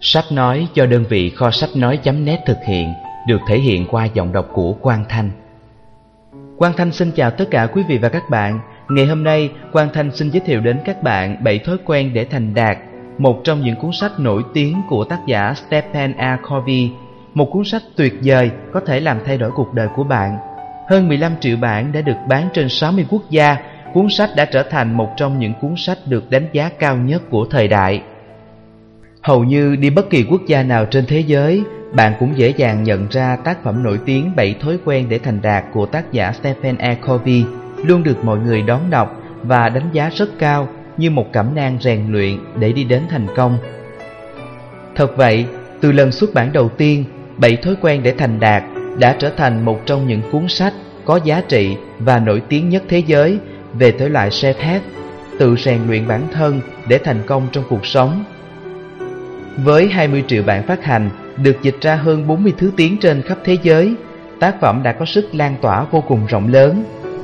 Sách nói do đơn vị kho sách nói.net thực hiện, được thể hiện qua giọng đọc của Quang Thanh. Quang Thanh xin chào tất cả quý vị và các bạn. Ngày hôm nay, Quang Thanh xin giới thiệu đến các bạn 7 thói quen để thành đạt, một trong những cuốn sách nổi tiếng của tác giả Stephen A. Covey, một cuốn sách tuyệt vời có thể làm thay đổi cuộc đời của bạn. Hơn 15 triệu bản đã được bán trên 60 quốc gia, cuốn sách đã trở thành một trong những cuốn sách được đánh giá cao nhất của thời đại. Hầu như đi bất kỳ quốc gia nào trên thế giới, bạn cũng dễ dàng nhận ra tác phẩm nổi tiếng 7 thói quen để thành đạt của tác giả Stephen A. Covey luôn được mọi người đón đọc và đánh giá rất cao như một cẩm nang rèn luyện để đi đến thành công. Thật vậy, từ lần xuất bản đầu tiên, 7 thói quen để thành đạt đã trở thành một trong những cuốn sách có giá trị và nổi tiếng nhất thế giới về thể loại self-help, tự rèn luyện bản thân để thành công trong cuộc sống. Với 20 triệu bản phát hành, được dịch ra hơn 40 thứ tiếng trên khắp thế giới, tác phẩm đã có sức lan tỏa vô cùng rộng lớn.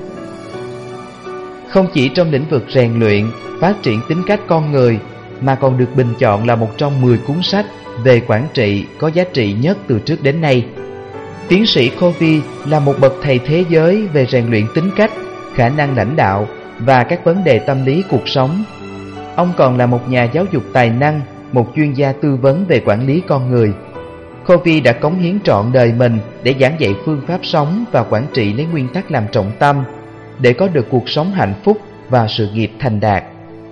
Không chỉ trong lĩnh vực rèn luyện, phát triển tính cách con người, mà còn được bình chọn là một trong 10 cuốn sách về quản trị có giá trị nhất từ trước đến nay. Tiến sĩ Covey là một bậc thầy thế giới về rèn luyện tính cách, khả năng lãnh đạo và các vấn đề tâm lý cuộc sống. Ông còn là một nhà giáo dục tài năng, một chuyên gia tư vấn về quản lý con người. Covey đã cống hiến trọn đời mình để giảng dạy phương pháp sống và quản trị lấy nguyên tắc làm trọng tâm, để có được cuộc sống hạnh phúc và sự nghiệp thành đạt.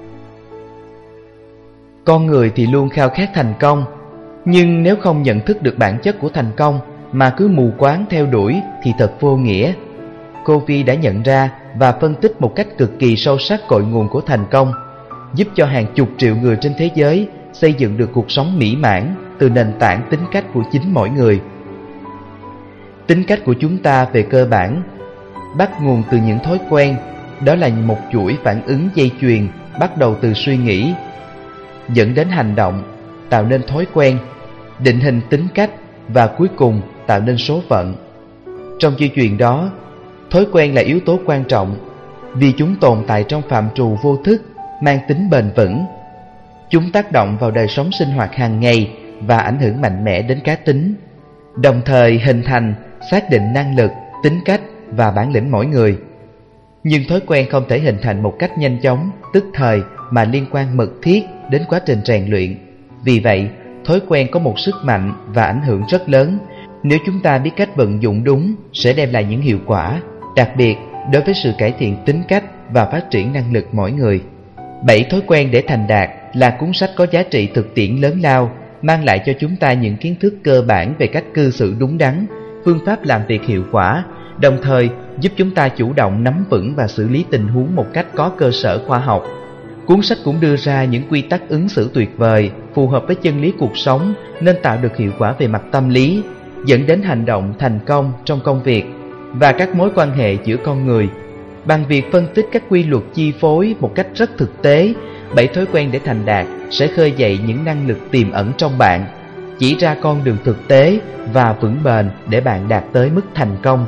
Con người thì luôn khao khát thành công, nhưng nếu không nhận thức được bản chất của thành công mà cứ mù quáng theo đuổi thì thật vô nghĩa. Covey đã nhận ra và phân tích một cách cực kỳ sâu sắc cội nguồn của thành công, giúp cho hàng chục triệu người trên thế giới xây dựng được cuộc sống mỹ mãn từ nền tảng tính cách của chính mỗi người. Tính cách của chúng ta về cơ bản bắt nguồn từ những thói quen, đó là một chuỗi phản ứng dây chuyền bắt đầu từ suy nghĩ, dẫn đến hành động, tạo nên thói quen, định hình tính cách và cuối cùng tạo nên số phận. Trong dây chuyền đó, thói quen là yếu tố quan trọng vì chúng tồn tại trong phạm trù vô thức, mang tính bền vững. Chúng tác động vào đời sống sinh hoạt hàng ngày và ảnh hưởng mạnh mẽ đến cá tính, đồng thời hình thành, xác định năng lực, tính cách và bản lĩnh mỗi người. Nhưng thói quen không thể hình thành một cách nhanh chóng, tức thời mà liên quan mật thiết đến quá trình rèn luyện. Vì vậy, thói quen có một sức mạnh và ảnh hưởng rất lớn. Nếu chúng ta biết cách vận dụng đúng, sẽ đem lại những hiệu quả, đặc biệt đối với sự cải thiện tính cách và phát triển năng lực mỗi người. 7 thói quen để thành đạt là cuốn sách có giá trị thực tiễn lớn lao, mang lại cho chúng ta những kiến thức cơ bản về cách cư xử đúng đắn, phương pháp làm việc hiệu quả, đồng thời giúp chúng ta chủ động nắm vững và xử lý tình huống một cách có cơ sở khoa học. Cuốn sách cũng đưa ra những quy tắc ứng xử tuyệt vời, phù hợp với chân lý cuộc sống nên tạo được hiệu quả về mặt tâm lý, dẫn đến hành động thành công trong công việc và các mối quan hệ giữa con người. Bằng việc phân tích các quy luật chi phối một cách rất thực tế, 7 thói quen để thành đạt sẽ khơi dậy những năng lực tiềm ẩn trong bạn, chỉ ra con đường thực tế và vững bền để bạn đạt tới mức thành công.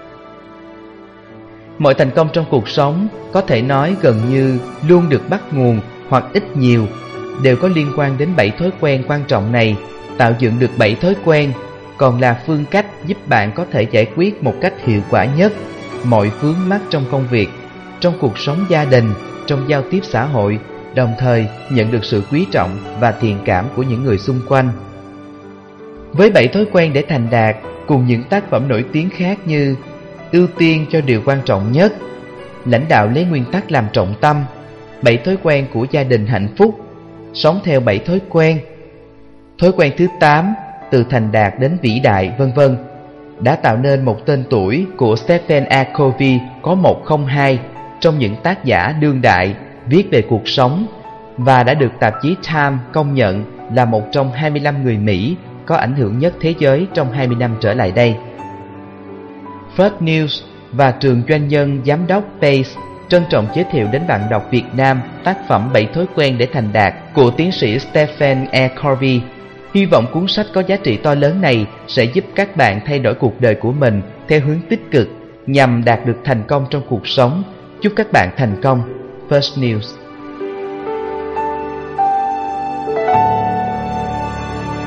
Mọi thành công trong cuộc sống có thể nói gần như luôn được bắt nguồn hoặc ít nhiều đều có liên quan đến 7 thói quen quan trọng này. Tạo dựng được 7 thói quen còn là phương cách giúp bạn có thể giải quyết một cách hiệu quả nhất mọi vướng mắc trong công việc, trong cuộc sống gia đình, trong giao tiếp xã hội, đồng thời nhận được sự quý trọng và thiện cảm của những người xung quanh. Với 7 thói quen để thành đạt cùng những tác phẩm nổi tiếng khác như Ưu tiên cho điều quan trọng nhất, Lãnh đạo lấy nguyên tắc làm trọng tâm, 7 thói quen của gia đình hạnh phúc, Sống theo 7 thói quen, thói quen thứ 8, từ thành đạt đến vĩ đại, vân vân, đã tạo nên một tên tuổi của Stephen A. Covey có 102 trong những tác giả đương đại viết về cuộc sống và đã được tạp chí Time công nhận là một trong 25 người Mỹ có ảnh hưởng nhất thế giới trong 20 năm trở lại đây. First News và trường doanh nhân giám đốc Pace trân trọng giới thiệu đến bạn đọc Việt Nam tác phẩm 7 thói quen để thành đạt của tiến sĩ Stephen A. Covey. Hy vọng cuốn sách có giá trị to lớn này sẽ giúp các bạn thay đổi cuộc đời của mình theo hướng tích cực nhằm đạt được thành công trong cuộc sống. Chúc các bạn thành công. First News.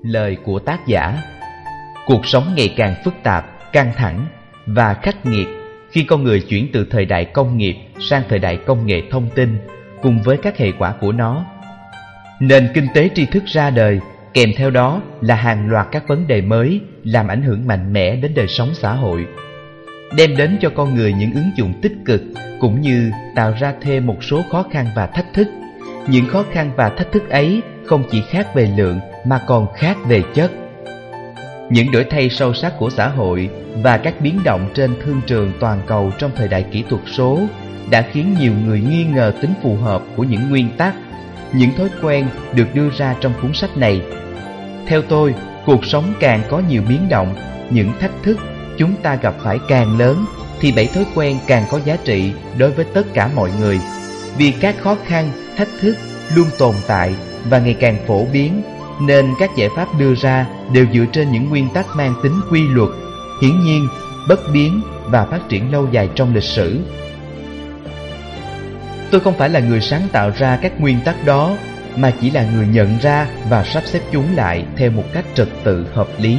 lời của tác giả. Cuộc sống ngày càng phức tạp, căng thẳng và khắc nghiệt khi con người chuyển từ thời đại công nghiệp sang thời đại công nghệ thông tin cùng với các hệ quả của nó. Nền kinh tế tri thức ra đời, kèm theo đó là hàng loạt các vấn đề mới làm ảnh hưởng mạnh mẽ đến đời sống xã hội, đem đến cho con người những ứng dụng tích cực cũng như tạo ra thêm một số khó khăn và thách thức. Những khó khăn và thách thức ấy không chỉ khác về lượng mà còn khác về chất. Những đổi thay sâu sắc của xã hội và các biến động trên thương trường toàn cầu trong thời đại kỹ thuật số đã khiến nhiều người nghi ngờ tính phù hợp của những nguyên tắc, những thói quen được đưa ra trong cuốn sách này. Theo tôi, cuộc sống càng có nhiều biến động, những thách thức chúng ta gặp phải càng lớn, thì 7 thói quen càng có giá trị đối với tất cả mọi người. Vì các khó khăn, thách thức luôn tồn tại và ngày càng phổ biến, nên các giải pháp đưa ra đều dựa trên những nguyên tắc mang tính quy luật, hiển nhiên, bất biến và phát triển lâu dài trong lịch sử. Tôi không phải là người sáng tạo ra các nguyên tắc đó, mà chỉ là người nhận ra và sắp xếp chúng lại theo một cách trật tự hợp lý.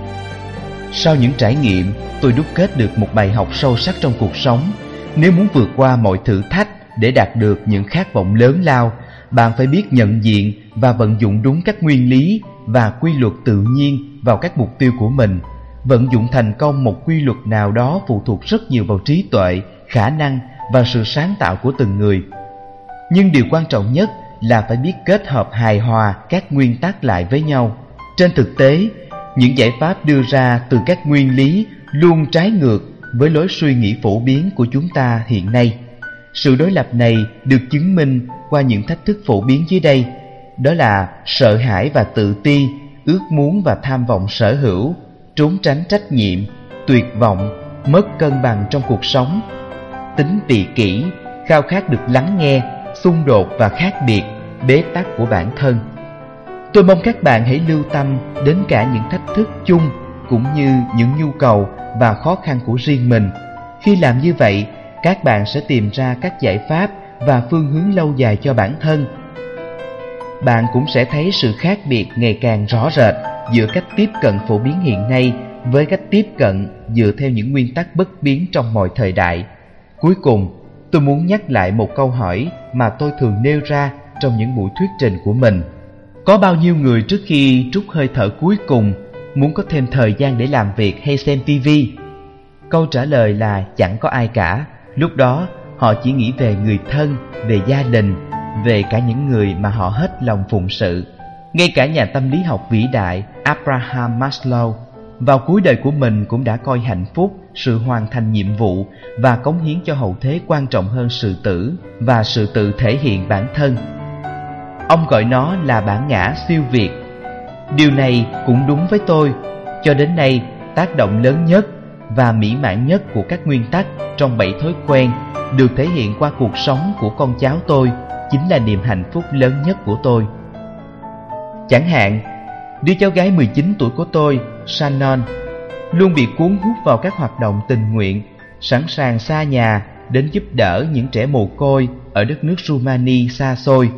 Sau những trải nghiệm, tôi đúc kết được một bài học sâu sắc trong cuộc sống. Nếu muốn vượt qua mọi thử thách để đạt được những khát vọng lớn lao, bạn phải biết nhận diện và vận dụng đúng các nguyên lý và quy luật tự nhiên vào các mục tiêu của mình. Vận dụng thành công một quy luật nào đó phụ thuộc rất nhiều vào trí tuệ, khả năng và sự sáng tạo của từng người. Nhưng điều quan trọng nhất là phải biết kết hợp hài hòa các nguyên tắc lại với nhau. Trên thực tế, những giải pháp đưa ra từ các nguyên lý luôn trái ngược với lối suy nghĩ phổ biến của chúng ta hiện nay. Sự đối lập này được chứng minh qua những thách thức phổ biến dưới đây. Đó là sợ hãi và tự ti, ước muốn và tham vọng sở hữu, trốn tránh trách nhiệm, tuyệt vọng, mất cân bằng trong cuộc sống, tính vị kỷ, khao khát được lắng nghe, xung đột và khác biệt, bế tắc của bản thân. Tôi mong các bạn hãy lưu tâm đến cả những thách thức chung cũng như những nhu cầu và khó khăn của riêng mình. Khi làm như vậy, các bạn sẽ tìm ra các giải pháp và phương hướng lâu dài cho bản thân. Bạn cũng sẽ thấy sự khác biệt ngày càng rõ rệt giữa cách tiếp cận phổ biến hiện nay với cách tiếp cận dựa theo những nguyên tắc bất biến trong mọi thời đại. Cuối cùng, tôi muốn nhắc lại một câu hỏi mà tôi thường nêu ra trong những buổi thuyết trình của mình. Có bao nhiêu người trước khi trút hơi thở cuối cùng muốn có thêm thời gian để làm việc hay xem TV? Câu trả lời là chẳng có ai cả. Lúc đó, họ chỉ nghĩ về người thân, về gia đình, về cả những người mà họ hết lòng phụng sự. Ngay cả nhà tâm lý học vĩ đại Abraham Maslow vào cuối đời của mình cũng đã coi hạnh phúc, sự hoàn thành nhiệm vụ và cống hiến cho hậu thế quan trọng hơn sự tử và sự tự thể hiện bản thân. Ông gọi nó là bản ngã siêu việt. Điều này cũng đúng với tôi. Cho đến nay, tác động lớn nhất và mỹ mãn nhất của các nguyên tắc trong 7 thói quen được thể hiện qua cuộc sống của con cháu tôi chính là niềm hạnh phúc lớn nhất của tôi. Chẳng hạn, đứa cháu gái 19 tuổi của tôi, Shannon, luôn bị cuốn hút vào các hoạt động tình nguyện, sẵn sàng xa nhà đến giúp đỡ những trẻ mồ côi ở đất nước Rumani xa xôi.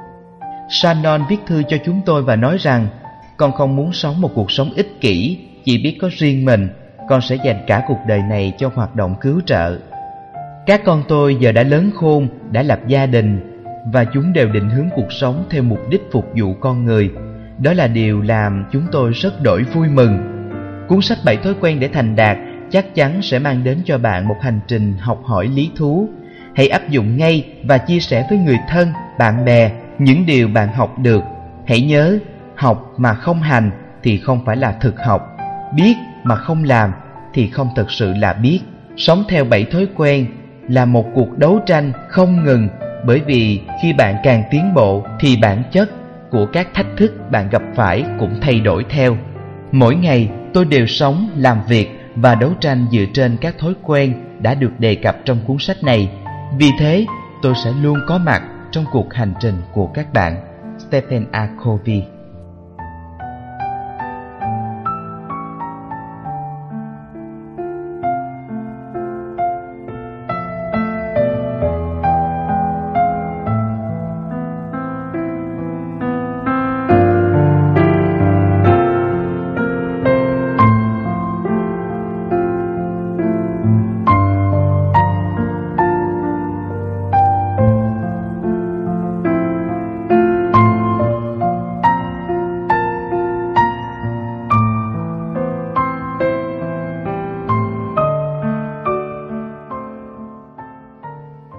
Shannon viết thư cho chúng tôi và nói rằng con không muốn sống một cuộc sống ích kỷ, chỉ biết có riêng mình. Con sẽ dành cả cuộc đời này cho hoạt động cứu trợ. Các con tôi giờ đã lớn khôn, đã lập gia đình và chúng đều định hướng cuộc sống theo mục đích phục vụ con người. Đó là điều làm chúng tôi rất đổi vui mừng. Cuốn sách 7 thói quen để thành đạt chắc chắn sẽ mang đến cho bạn một hành trình học hỏi lý thú. Hãy áp dụng ngay và chia sẻ với người thân, bạn bè những điều bạn học được. Hãy nhớ, học mà không hành thì không phải là thực học. Biết mà không làm thì không thực sự là biết. Sống theo 7 thói quen là một cuộc đấu tranh không ngừng, bởi vì khi bạn càng tiến bộ thì bản chất của các thách thức bạn gặp phải cũng thay đổi theo. Mỗi ngày tôi đều sống, làm việc và đấu tranh dựa trên các thói quen đã được đề cập trong cuốn sách này. Vì thế, tôi sẽ luôn có mặt trong cuộc hành trình của các bạn. Stephen A. Covey.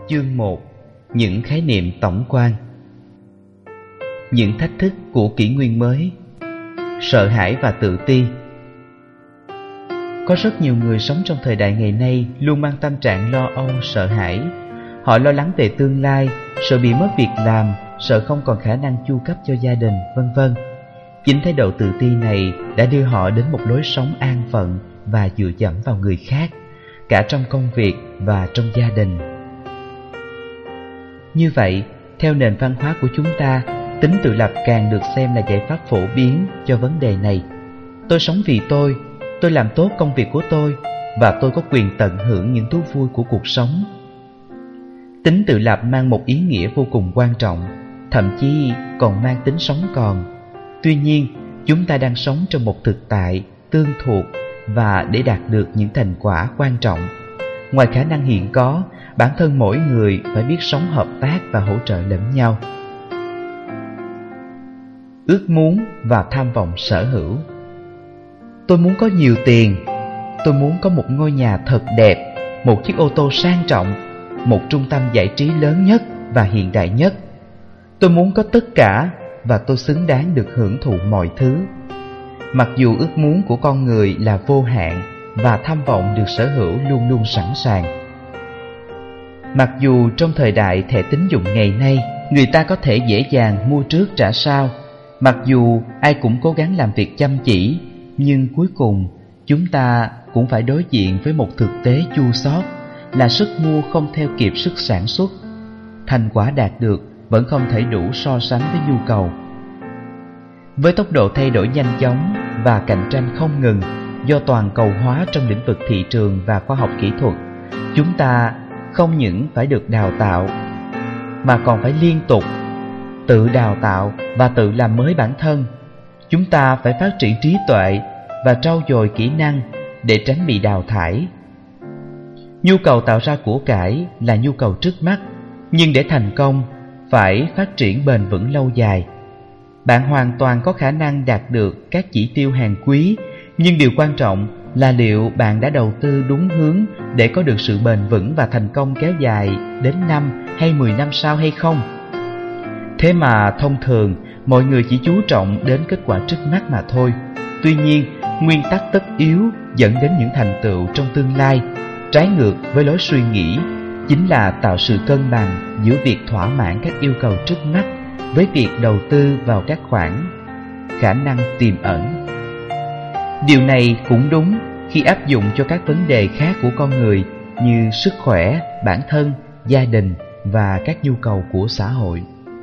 Chương 1. Những khái niệm tổng quan. Những thách thức của kỷ nguyên mới. Sợ hãi và tự ti. Có rất nhiều người sống trong thời đại ngày nay luôn mang tâm trạng lo âu, sợ hãi. Họ lo lắng về tương lai, sợ bị mất việc làm, sợ không còn khả năng chu cấp cho gia đình, vân vân. Chính thái độ tự ti này đã đưa họ đến một lối sống an phận và dựa dẫm vào người khác, cả trong công việc và trong gia đình. Như vậy, theo nền văn hóa của chúng ta, tính tự lập càng được xem là giải pháp phổ biến cho vấn đề này. Tôi sống vì tôi làm tốt công việc của tôi, và tôi có quyền tận hưởng những thú vui của cuộc sống. Tính tự lập mang một ý nghĩa vô cùng quan trọng, thậm chí còn mang tính sống còn. Tuy nhiên, chúng ta đang sống trong một thực tại tương thuộc, và để đạt được những thành quả quan trọng, ngoài khả năng hiện có, bản thân mỗi người phải biết sống hợp tác và hỗ trợ lẫn nhau. Ước muốn và tham vọng sở hữu. Tôi muốn có nhiều tiền. Tôi muốn có một ngôi nhà thật đẹp, một chiếc ô tô sang trọng, một trung tâm giải trí lớn nhất và hiện đại nhất. Tôi muốn có tất cả, và tôi xứng đáng được hưởng thụ mọi thứ. Mặc dù ước muốn của con người là vô hạn và tham vọng được sở hữu luôn luôn sẵn sàng. Mặc dù trong thời đại thẻ tín dụng ngày nay, người ta có thể dễ dàng mua trước trả sau, mặc dù ai cũng cố gắng làm việc chăm chỉ, nhưng cuối cùng chúng ta cũng phải đối diện với một thực tế chua xót là sức mua không theo kịp sức sản xuất. Thành quả đạt được vẫn không thể đủ so sánh với nhu cầu. Với tốc độ thay đổi nhanh chóng và cạnh tranh không ngừng do toàn cầu hóa trong lĩnh vực thị trường và khoa học kỹ thuật, chúng ta không những phải được đào tạo, mà còn phải liên tục tự đào tạo và tự làm mới bản thân. Chúng ta phải phát triển trí tuệ và trau dồi kỹ năng để tránh bị đào thải. Nhu cầu tạo ra của cải là nhu cầu trước mắt, nhưng để thành công phải phát triển bền vững lâu dài. Bạn hoàn toàn có khả năng đạt được các chỉ tiêu hàng quý, nhưng điều quan trọng là liệu bạn đã đầu tư đúng hướng để có được sự bền vững và thành công kéo dài đến 5 hay 10 năm sau hay không? Thế mà thông thường mọi người chỉ chú trọng đến kết quả trước mắt mà thôi. Tuy nhiên, nguyên tắc tất yếu dẫn đến những thành tựu trong tương lai, trái ngược với lối suy nghĩ, chính là tạo sự cân bằng giữa việc thỏa mãn các yêu cầu trước mắt với việc đầu tư vào các khoản khả năng tiềm ẩn. Điều này cũng đúng khi áp dụng cho các vấn đề khác của con người như sức khỏe, bản thân, gia đình và các nhu cầu của xã hội.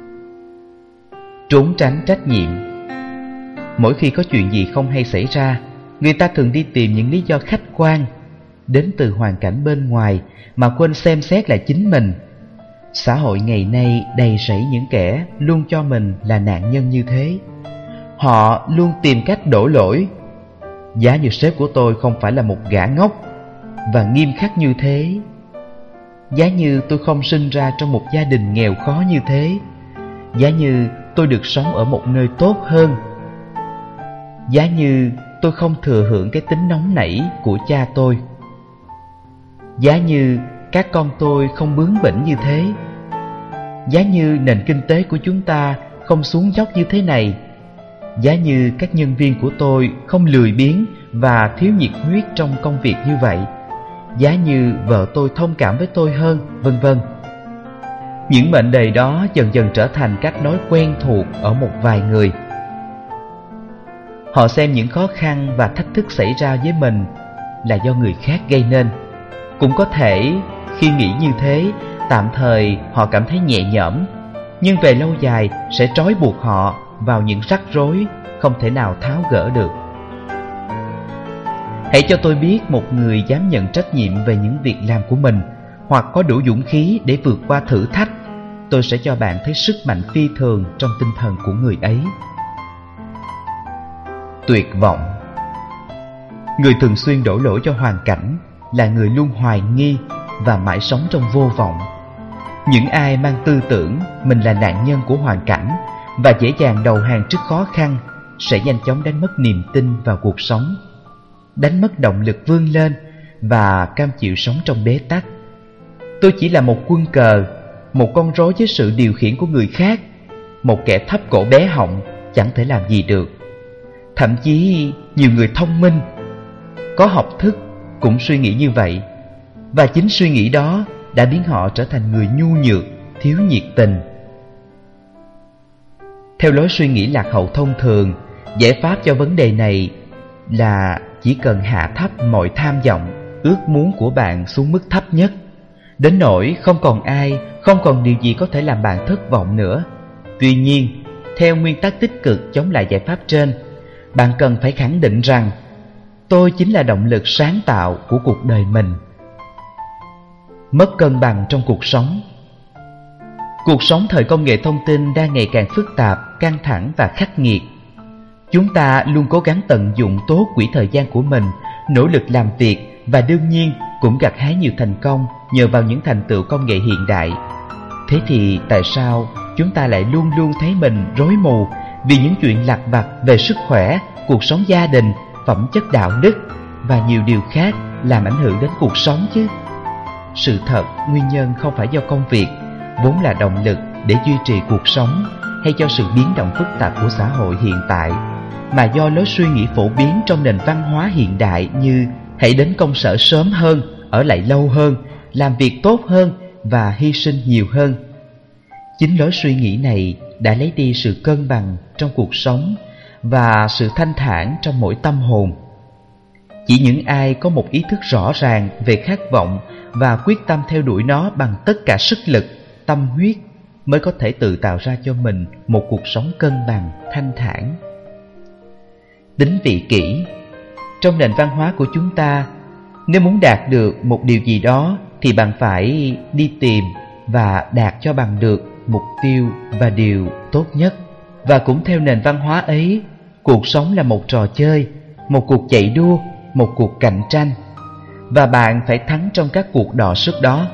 Trốn tránh trách nhiệm. Mỗi khi có chuyện gì không hay xảy ra, người ta thường đi tìm những lý do khách quan đến từ hoàn cảnh bên ngoài mà quên xem xét lại chính mình. Xã hội ngày nay đầy rẫy những kẻ luôn cho mình là nạn nhân như thế. Họ luôn tìm cách đổ lỗi. Giá như sếp của tôi không phải là một gã ngốc và nghiêm khắc như thế. Giá như tôi không sinh ra trong một gia đình nghèo khó như thế. Giá như tôi được sống ở một nơi tốt hơn. Giá như tôi không thừa hưởng cái tính nóng nảy của cha tôi. Giá như các con tôi không bướng bỉnh như thế. Giá như nền kinh tế của chúng ta không xuống dốc như thế này. Giá như các nhân viên của tôi không lười biếng và thiếu nhiệt huyết trong công việc như vậy. Giá như vợ tôi thông cảm với tôi hơn, vân vân. Những mệnh đề đó dần dần trở thành cách nói quen thuộc ở một vài người. Họ xem những khó khăn và thách thức xảy ra với mình là do người khác gây nên. Cũng có thể khi nghĩ như thế, tạm thời họ cảm thấy nhẹ nhõm, nhưng về lâu dài sẽ trói buộc họ vào những rắc rối không thể nào tháo gỡ được. Hãy cho tôi biết một người dám nhận trách nhiệm về những việc làm của mình, hoặc có đủ dũng khí để vượt qua thử thách. Tôi sẽ cho bạn thấy sức mạnh phi thường trong tinh thần của người ấy. Tuyệt vọng. Người thường xuyên đổ lỗi cho hoàn cảnh là người luôn hoài nghi và mãi sống trong vô vọng. Những ai mang tư tưởng mình là nạn nhân của hoàn cảnh và dễ dàng đầu hàng trước khó khăn sẽ nhanh chóng đánh mất niềm tin vào cuộc sống, đánh mất động lực vươn lên và cam chịu sống trong bế tắc. Tôi chỉ là một quân cờ, một con rối dưới sự điều khiển của người khác, một kẻ thấp cổ bé họng, chẳng thể làm gì được. Thậm chí nhiều người thông minh, có học thức cũng suy nghĩ như vậy. Và chính suy nghĩ đó đã biến họ trở thành người nhu nhược, thiếu nhiệt tình. Theo lối suy nghĩ lạc hậu thông thường, giải pháp cho vấn đề này là chỉ cần hạ thấp mọi tham vọng, ước muốn của bạn xuống mức thấp nhất, đến nỗi không còn ai, không còn điều gì có thể làm bạn thất vọng nữa. Tuy nhiên, theo nguyên tắc tích cực chống lại giải pháp trên, bạn cần phải khẳng định rằng tôi chính là động lực sáng tạo của cuộc đời mình. Mất cân bằng trong cuộc sống. Cuộc sống thời công nghệ thông tin đang ngày càng phức tạp, căng thẳng và khắc nghiệt. Chúng ta luôn cố gắng tận dụng tốt quỹ thời gian của mình, nỗ lực làm việc và đương nhiên cũng gặt hái nhiều thành công nhờ vào những thành tựu công nghệ hiện đại. Thế thì tại sao chúng ta lại luôn luôn thấy mình rối mù vì những chuyện lặt vặt về sức khỏe, cuộc sống gia đình, phẩm chất đạo đức và nhiều điều khác làm ảnh hưởng đến cuộc sống chứ? Sự thật, nguyên nhân không phải do công việc, vốn là động lực để duy trì cuộc sống, hay do sự biến động phức tạp của xã hội hiện tại, mà do lối suy nghĩ phổ biến trong nền văn hóa hiện đại như hãy đến công sở sớm hơn, ở lại lâu hơn, làm việc tốt hơn và hy sinh nhiều hơn. Chính lối suy nghĩ này đã lấy đi sự cân bằng trong cuộc sống và sự thanh thản trong mỗi tâm hồn. Chỉ những ai có một ý thức rõ ràng về khát vọng và quyết tâm theo đuổi nó bằng tất cả sức lực, tâm huyết mới có thể tự tạo ra cho mình một cuộc sống cân bằng, thanh thản. Tính vị kỷ. Trong nền văn hóa của chúng ta, nếu muốn đạt được một điều gì đó thì bạn phải đi tìm và đạt cho bằng được mục tiêu và điều tốt nhất. Và cũng theo nền văn hóa ấy, cuộc sống là một trò chơi, một cuộc chạy đua, một cuộc cạnh tranh, và bạn phải thắng trong các cuộc đọ sức đó.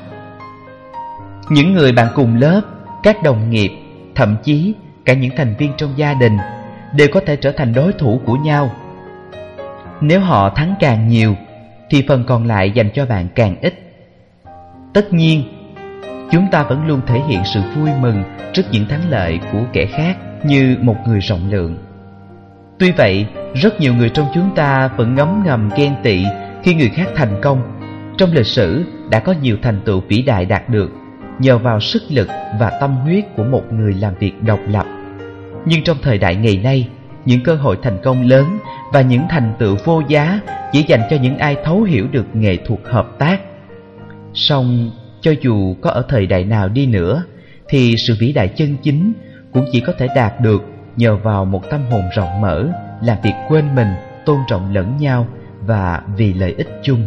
Những người bạn cùng lớp, các đồng nghiệp, thậm chí cả những thành viên trong gia đình đều có thể trở thành đối thủ của nhau. Nếu họ thắng càng nhiều thì phần còn lại dành cho bạn càng ít. Tất nhiên, chúng ta vẫn luôn thể hiện sự vui mừng trước những thắng lợi của kẻ khác như một người rộng lượng. Tuy vậy, rất nhiều người trong chúng ta vẫn ngấm ngầm ghen tị khi người khác thành công. Trong lịch sử đã có nhiều thành tựu vĩ đại đạt được nhờ vào sức lực và tâm huyết của một người làm việc độc lập. Nhưng trong thời đại ngày nay, những cơ hội thành công lớn và những thành tựu vô giá chỉ dành cho những ai thấu hiểu được nghệ thuật hợp tác. Song, cho dù có ở thời đại nào đi nữa, thì sự vĩ đại chân chính cũng chỉ có thể đạt được nhờ vào một tâm hồn rộng mở, làm việc quên mình, tôn trọng lẫn nhau và vì lợi ích chung.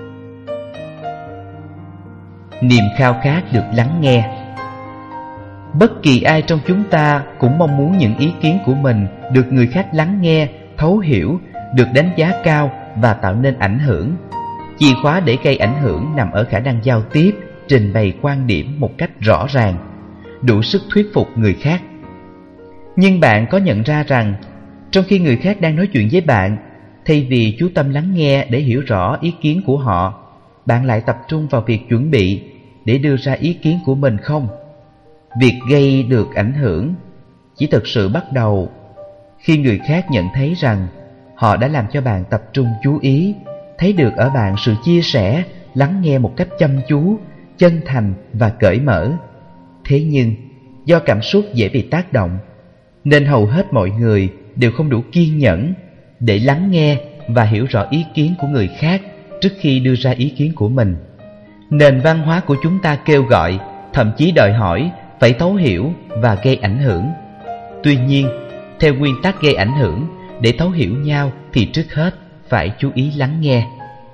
Niềm khao khát được lắng nghe. Bất kỳ ai trong chúng ta cũng mong muốn những ý kiến của mình được người khác lắng nghe, thấu hiểu, được đánh giá cao và tạo nên ảnh hưởng. Chìa khóa để gây ảnh hưởng nằm ở khả năng giao tiếp, trình bày quan điểm một cách rõ ràng, đủ sức thuyết phục người khác. Nhưng bạn có nhận ra rằng, trong khi người khác đang nói chuyện với bạn, thay vì chú tâm lắng nghe để hiểu rõ ý kiến của họ, bạn lại tập trung vào việc chuẩn bị để đưa ra ý kiến của mình không? Việc gây được ảnh hưởng chỉ thực sự bắt đầu khi người khác nhận thấy rằng họ đã làm cho bạn tập trung chú ý, thấy được ở bạn sự chia sẻ, lắng nghe một cách chăm chú, chân thành và cởi mở. Thế nhưng, do cảm xúc dễ bị tác động, nên hầu hết mọi người đều không đủ kiên nhẫn để lắng nghe và hiểu rõ ý kiến của người khác trước khi đưa ra ý kiến của mình. Nền văn hóa của chúng ta kêu gọi, thậm chí đòi hỏi phải thấu hiểu và gây ảnh hưởng. Tuy nhiên, theo nguyên tắc gây ảnh hưởng, để thấu hiểu nhau thì trước hết phải chú ý lắng nghe.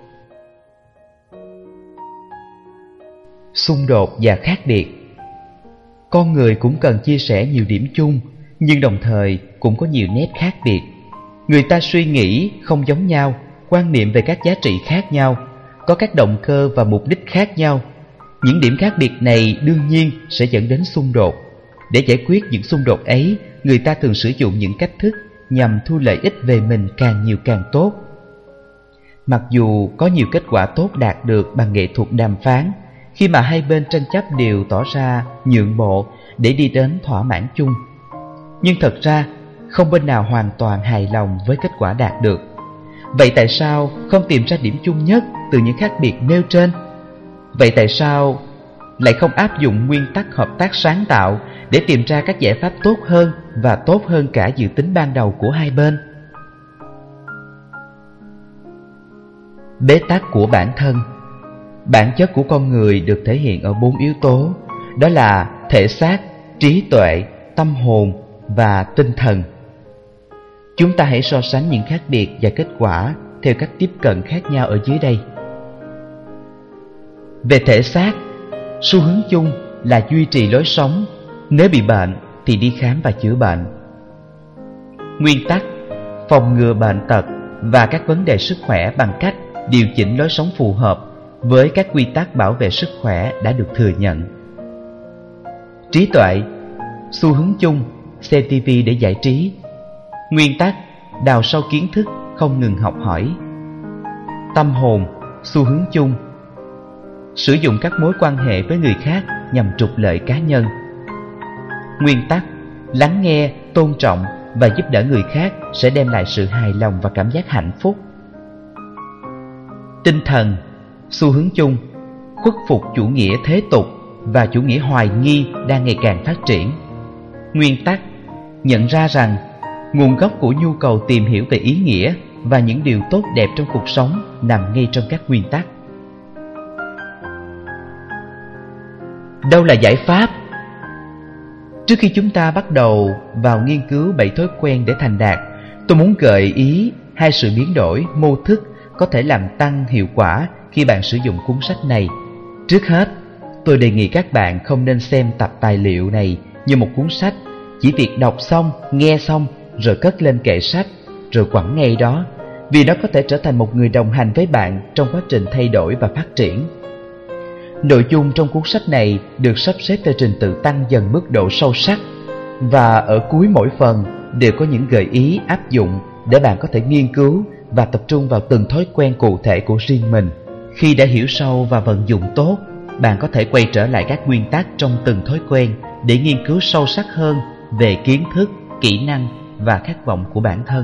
Xung đột và khác biệt. Con người cũng cần chia sẻ nhiều điểm chung, nhưng đồng thời cũng có nhiều nét khác biệt. Người ta suy nghĩ không giống nhau, quan niệm về các giá trị khác nhau, có các động cơ và mục đích khác nhau. Những điểm khác biệt này đương nhiên sẽ dẫn đến xung đột. Để giải quyết những xung đột ấy, người ta thường sử dụng những cách thức nhằm thu lợi ích về mình càng nhiều càng tốt. Mặc dù có nhiều kết quả tốt đạt được bằng nghệ thuật đàm phán, khi mà hai bên tranh chấp đều tỏ ra nhượng bộ để đi đến thỏa mãn chung. Nhưng thật ra không bên nào hoàn toàn hài lòng với kết quả đạt được. Vậy tại sao không tìm ra điểm chung nhất từ những khác biệt nêu trên? Vậy tại sao lại không áp dụng nguyên tắc hợp tác sáng tạo để tìm ra các giải pháp tốt hơn và tốt hơn cả dự tính ban đầu của hai bên? Bế tắc của bản thân. Bản chất của con người được thể hiện ở 4 yếu tố, đó là thể xác, trí tuệ, tâm hồn và tinh thần. Chúng ta hãy so sánh những khác biệt và kết quả theo cách tiếp cận khác nhau ở dưới đây. Về thể xác, xu hướng chung là duy trì lối sống, nếu bị bệnh thì đi khám và chữa bệnh. Nguyên tắc, phòng ngừa bệnh tật và các vấn đề sức khỏe bằng cách điều chỉnh lối sống phù hợp với các quy tắc bảo vệ sức khỏe đã được thừa nhận. Trí tuệ, xu hướng chung, xem TV để giải trí. Nguyên tắc, đào sâu kiến thức, không ngừng học hỏi. Tâm hồn, xu hướng chung, sử dụng các mối quan hệ với người khác nhằm trục lợi cá nhân. Nguyên tắc, lắng nghe, tôn trọng và giúp đỡ người khác sẽ đem lại sự hài lòng và cảm giác hạnh phúc. Tinh thần, xu hướng chung, khuất phục chủ nghĩa thế tục và chủ nghĩa hoài nghi đang ngày càng phát triển. Nguyên tắc, nhận ra rằng nguồn gốc của nhu cầu tìm hiểu về ý nghĩa và những điều tốt đẹp trong cuộc sống nằm ngay trong các nguyên tắc. Đâu là giải pháp? Trước khi chúng ta bắt đầu vào nghiên cứu 7 thói quen để thành đạt, tôi muốn gợi ý 2 sự biến đổi mô thức có thể làm tăng hiệu quả khi bạn sử dụng cuốn sách này. Trước hết, tôi đề nghị các bạn không nên xem tập tài liệu này như một cuốn sách, chỉ việc đọc xong, nghe xong rồi cất lên kệ sách, rồi quẳng ngay đó, vì nó có thể trở thành một người đồng hành với bạn trong quá trình thay đổi và phát triển. Nội dung trong cuốn sách này được sắp xếp theo trình tự tăng dần mức độ sâu sắc, và ở cuối mỗi phần đều có những gợi ý áp dụng để bạn có thể nghiên cứu và tập trung vào từng thói quen cụ thể của riêng mình. Khi đã hiểu sâu và vận dụng tốt, bạn có thể quay trở lại các nguyên tắc trong từng thói quen để nghiên cứu sâu sắc hơn về kiến thức, kỹ năng và khát vọng của bản thân.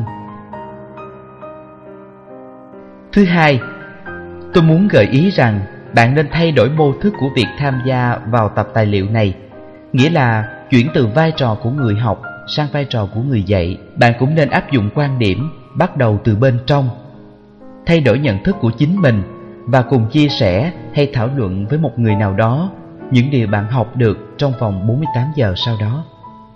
Thứ hai, tôi muốn gợi ý rằng bạn nên thay đổi mô thức của việc tham gia vào tập tài liệu này, nghĩa là chuyển từ vai trò của người học sang vai trò của người dạy. Bạn cũng nên áp dụng quan điểm bắt đầu từ bên trong, thay đổi nhận thức của chính mình và cùng chia sẻ hay thảo luận với một người nào đó những điều bạn học được trong vòng 48 giờ sau đó.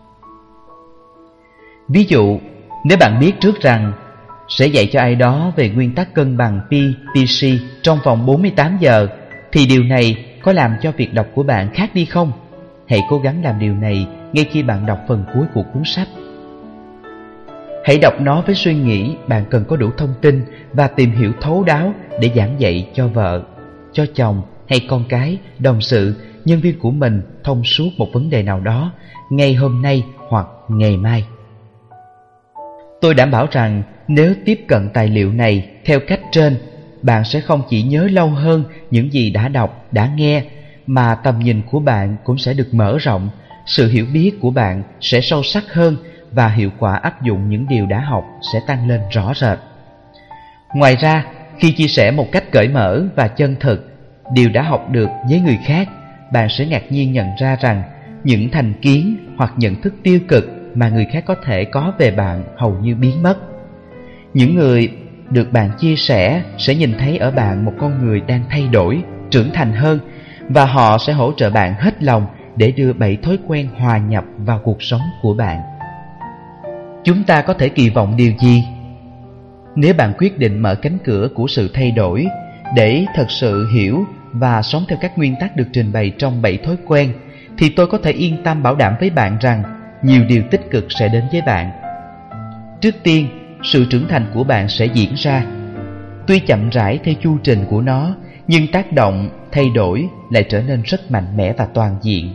Ví dụ, nếu bạn biết trước rằng sẽ dạy cho ai đó về nguyên tắc cân bằng P/PC trong vòng 48 giờ, thì điều này có làm cho việc đọc của bạn khác đi không? Hãy cố gắng làm điều này ngay khi bạn đọc phần cuối của cuốn sách. Hãy đọc nó với suy nghĩ bạn cần có đủ thông tin và tìm hiểu thấu đáo để giảng dạy cho vợ, cho chồng hay con cái, đồng sự, nhân viên của mình thông suốt một vấn đề nào đó ngay hôm nay hoặc ngày mai. Tôi đảm bảo rằng nếu tiếp cận tài liệu này theo cách trên, bạn sẽ không chỉ nhớ lâu hơn những gì đã đọc, đã nghe, mà tầm nhìn của bạn cũng sẽ được mở rộng, sự hiểu biết của bạn sẽ sâu sắc hơn và hiệu quả áp dụng những điều đã học sẽ tăng lên rõ rệt. Ngoài ra, khi chia sẻ một cách cởi mở và chân thực điều đã học được với người khác, bạn sẽ ngạc nhiên nhận ra rằng những thành kiến hoặc nhận thức tiêu cực mà người khác có thể có về bạn hầu như biến mất. Những người được bạn chia sẻ sẽ nhìn thấy ở bạn một con người đang thay đổi, trưởng thành hơn, và họ sẽ hỗ trợ bạn hết lòng để đưa 7 thói quen hòa nhập vào cuộc sống của bạn. Chúng ta có thể kỳ vọng điều gì? Nếu bạn quyết định mở cánh cửa của sự thay đổi để thật sự hiểu và sống theo các nguyên tắc được trình bày trong 7 thói quen, thì tôi có thể yên tâm bảo đảm với bạn rằng nhiều điều tích cực sẽ đến với bạn. Trước tiên, sự trưởng thành của bạn sẽ diễn ra. Tuy chậm rãi theo chu trình của nó, nhưng tác động thay đổi lại trở nên rất mạnh mẽ và toàn diện.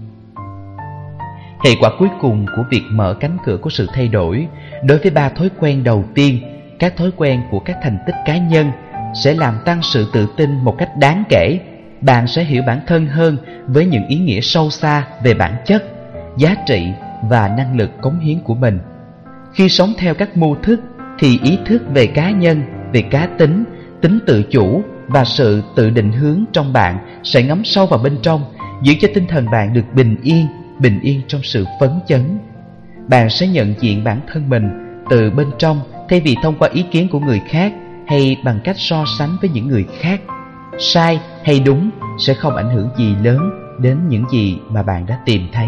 Hệ quả cuối cùng của việc mở cánh cửa của sự thay đổi đối với 3 thói quen đầu tiên, các thói quen của các thành tích cá nhân, sẽ làm tăng sự tự tin một cách đáng kể bạn sẽ hiểu bản thân hơn với những ý nghĩa sâu xa về bản chất, giá trị và năng lực cống hiến của mình. Khi sống theo các mô thức thì ý thức về cá nhân, về cá tính, tính tự chủ và sự tự định hướng trong bạn sẽ ngấm sâu vào bên trong, giữ cho tinh thần bạn được bình yên trong sự phấn chấn. Bạn sẽ nhận diện bản thân mình từ bên trong thay vì thông qua ý kiến của người khác hay bằng cách so sánh với những người khác. Sai hay đúng sẽ không ảnh hưởng gì lớn đến những gì mà bạn đã tìm thấy.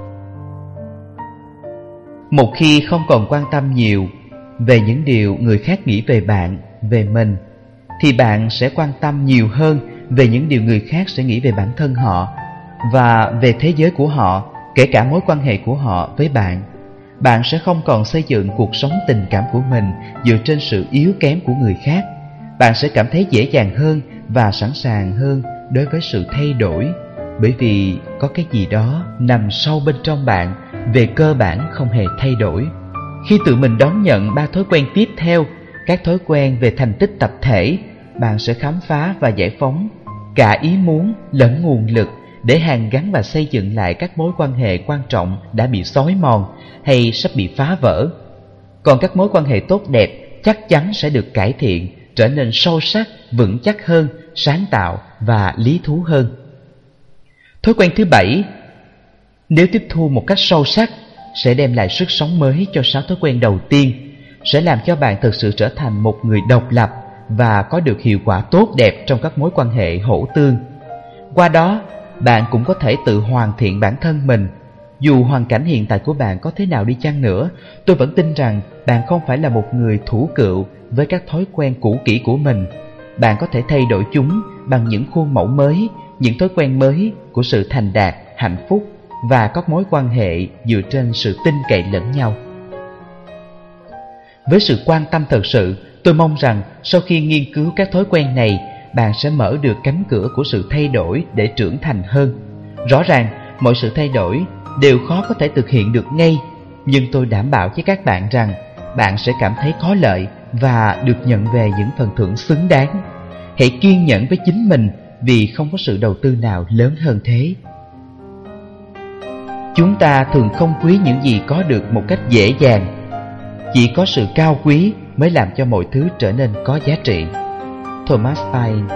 Một khi không còn quan tâm nhiều về những điều người khác nghĩ về bạn, về mình, thì bạn sẽ quan tâm nhiều hơn về những điều người khác sẽ nghĩ về bản thân họ và về thế giới của họ, kể cả mối quan hệ của họ với bạn. Bạn sẽ không còn xây dựng cuộc sống tình cảm của mình dựa trên sự yếu kém của người khác. Bạn sẽ cảm thấy dễ dàng hơn và sẵn sàng hơn đối với sự thay đổi, bởi vì có cái gì đó nằm sâu bên trong bạn về cơ bản không hề thay đổi. Khi tự mình đón nhận 3 thói quen tiếp theo, các thói quen về thành tích tập thể, bạn sẽ khám phá và giải phóng cả ý muốn lẫn nguồn lực để hàn gắn và xây dựng lại các mối quan hệ quan trọng đã bị xói mòn hay sắp bị phá vỡ. Còn các mối quan hệ tốt đẹp chắc chắn sẽ được cải thiện, trở nên sâu sắc, vững chắc hơn, sáng tạo và lý thú hơn. Thói quen thứ 7, nếu tiếp thu một cách sâu sắc, sẽ đem lại sức sống mới cho 6 thói quen đầu tiên, sẽ làm cho bạn thực sự trở thành một người độc lập và có được hiệu quả tốt đẹp trong các mối quan hệ hỗ tương. Qua đó, bạn cũng có thể tự hoàn thiện bản thân mình. Dù hoàn cảnh hiện tại của bạn có thế nào đi chăng nữa, tôi vẫn tin rằng bạn không phải là một người thủ cựu với các thói quen cũ kỹ của mình. Bạn có thể thay đổi chúng bằng những khuôn mẫu mới, những thói quen mới của sự thành đạt, hạnh phúc và các mối quan hệ dựa trên sự tin cậy lẫn nhau. Với sự quan tâm thật sự, tôi mong rằng sau khi nghiên cứu các thói quen này, bạn sẽ mở được cánh cửa của sự thay đổi để trưởng thành hơn. Rõ ràng, mọi sự thay đổi đều khó có thể thực hiện được ngay, nhưng tôi đảm bảo với các bạn rằng bạn sẽ cảm thấy có lợi và được nhận về những phần thưởng xứng đáng. Hãy kiên nhẫn với chính mình vì không có sự đầu tư nào lớn hơn thế. Chúng ta thường không quý những gì có được một cách dễ dàng. Chỉ có sự cao quý mới làm cho mọi thứ trở nên có giá trị. Thomas Paine.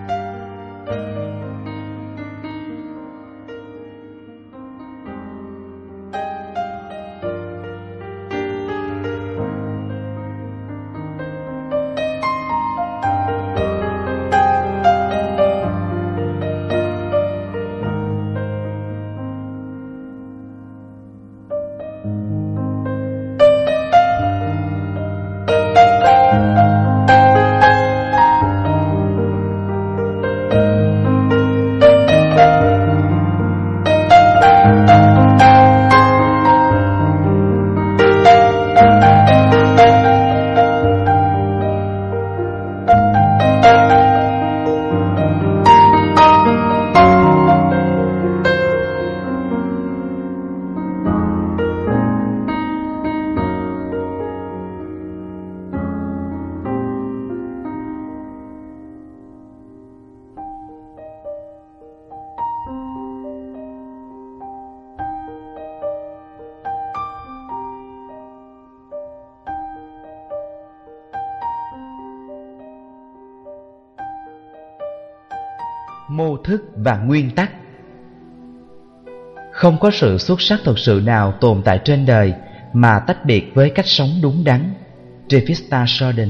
Mô thức và nguyên tắc. Không có sự xuất sắc thực sự nào tồn tại trên đời mà tách biệt với cách sống đúng đắn. Trevista Jordan.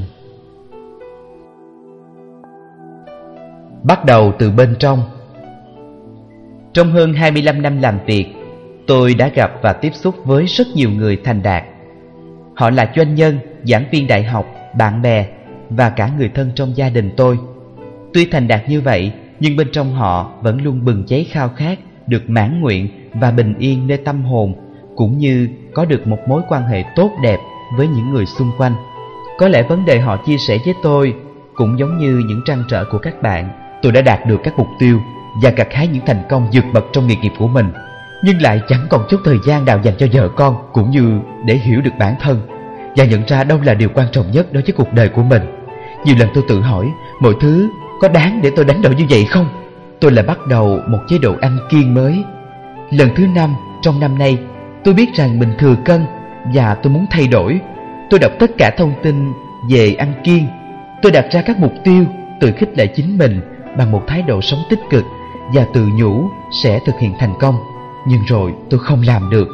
Bắt đầu từ bên trong. Trong hơn 25 năm làm việc, tôi đã gặp và tiếp xúc với rất nhiều người thành đạt. Họ là doanh nhân, giảng viên đại học, bạn bè và cả người thân trong gia đình tôi. Tuy thành đạt như vậy, nhưng bên trong họ vẫn luôn bừng cháy khao khát được mãn nguyện và bình yên nơi tâm hồn, cũng như có được một mối quan hệ tốt đẹp với những người xung quanh. Có lẽ vấn đề họ chia sẻ với tôi cũng giống như những trăn trở của các bạn. Tôi đã đạt được các mục tiêu và gặt hái những thành công vượt bậc trong nghề nghiệp của mình, nhưng lại chẳng còn chút thời gian nào dành cho vợ con, cũng như để hiểu được bản thân và nhận ra đâu là điều quan trọng nhất đối với cuộc đời của mình. Nhiều lần tôi tự hỏi, mọi thứ có đáng để tôi đánh đổi như vậy không? tôi lại bắt đầu một chế độ ăn kiêng mới. Lần thứ 5 trong năm nay, tôi biết rằng mình thừa cân và tôi muốn thay đổi. Tôi đọc tất cả thông tin về ăn kiêng. Tôi đặt ra các mục tiêu, tự khích lệ chính mình bằng một thái độ sống tích cực và tự nhủ sẽ thực hiện thành công. Nhưng rồi tôi không làm được.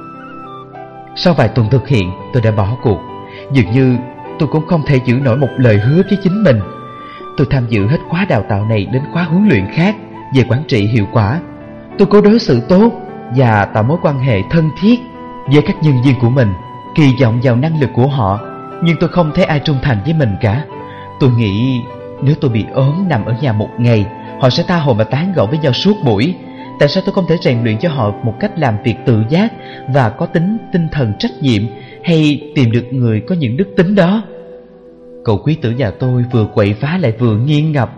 Sau vài tuần thực hiện, tôi đã bỏ cuộc. Dường như tôi cũng không thể giữ nổi một lời hứa với chính mình. Tôi tham dự hết khóa đào tạo này đến khóa huấn luyện khác về quản trị hiệu quả. Tôi cố đối xử tốt và tạo mối quan hệ thân thiết với các nhân viên của mình, kỳ vọng vào năng lực của họ. Nhưng tôi không thấy ai trung thành với mình cả. Tôi nghĩ nếu tôi bị ốm nằm ở nhà một ngày, họ sẽ tha hồ mà tán gẫu với nhau suốt buổi. Tại sao tôi không thể rèn luyện cho họ một cách làm việc tự giác và có tinh thần trách nhiệm, hay tìm được người có những đức tính đó? Cậu quý tử nhà tôi vừa quậy phá lại vừa nghiêng ngập.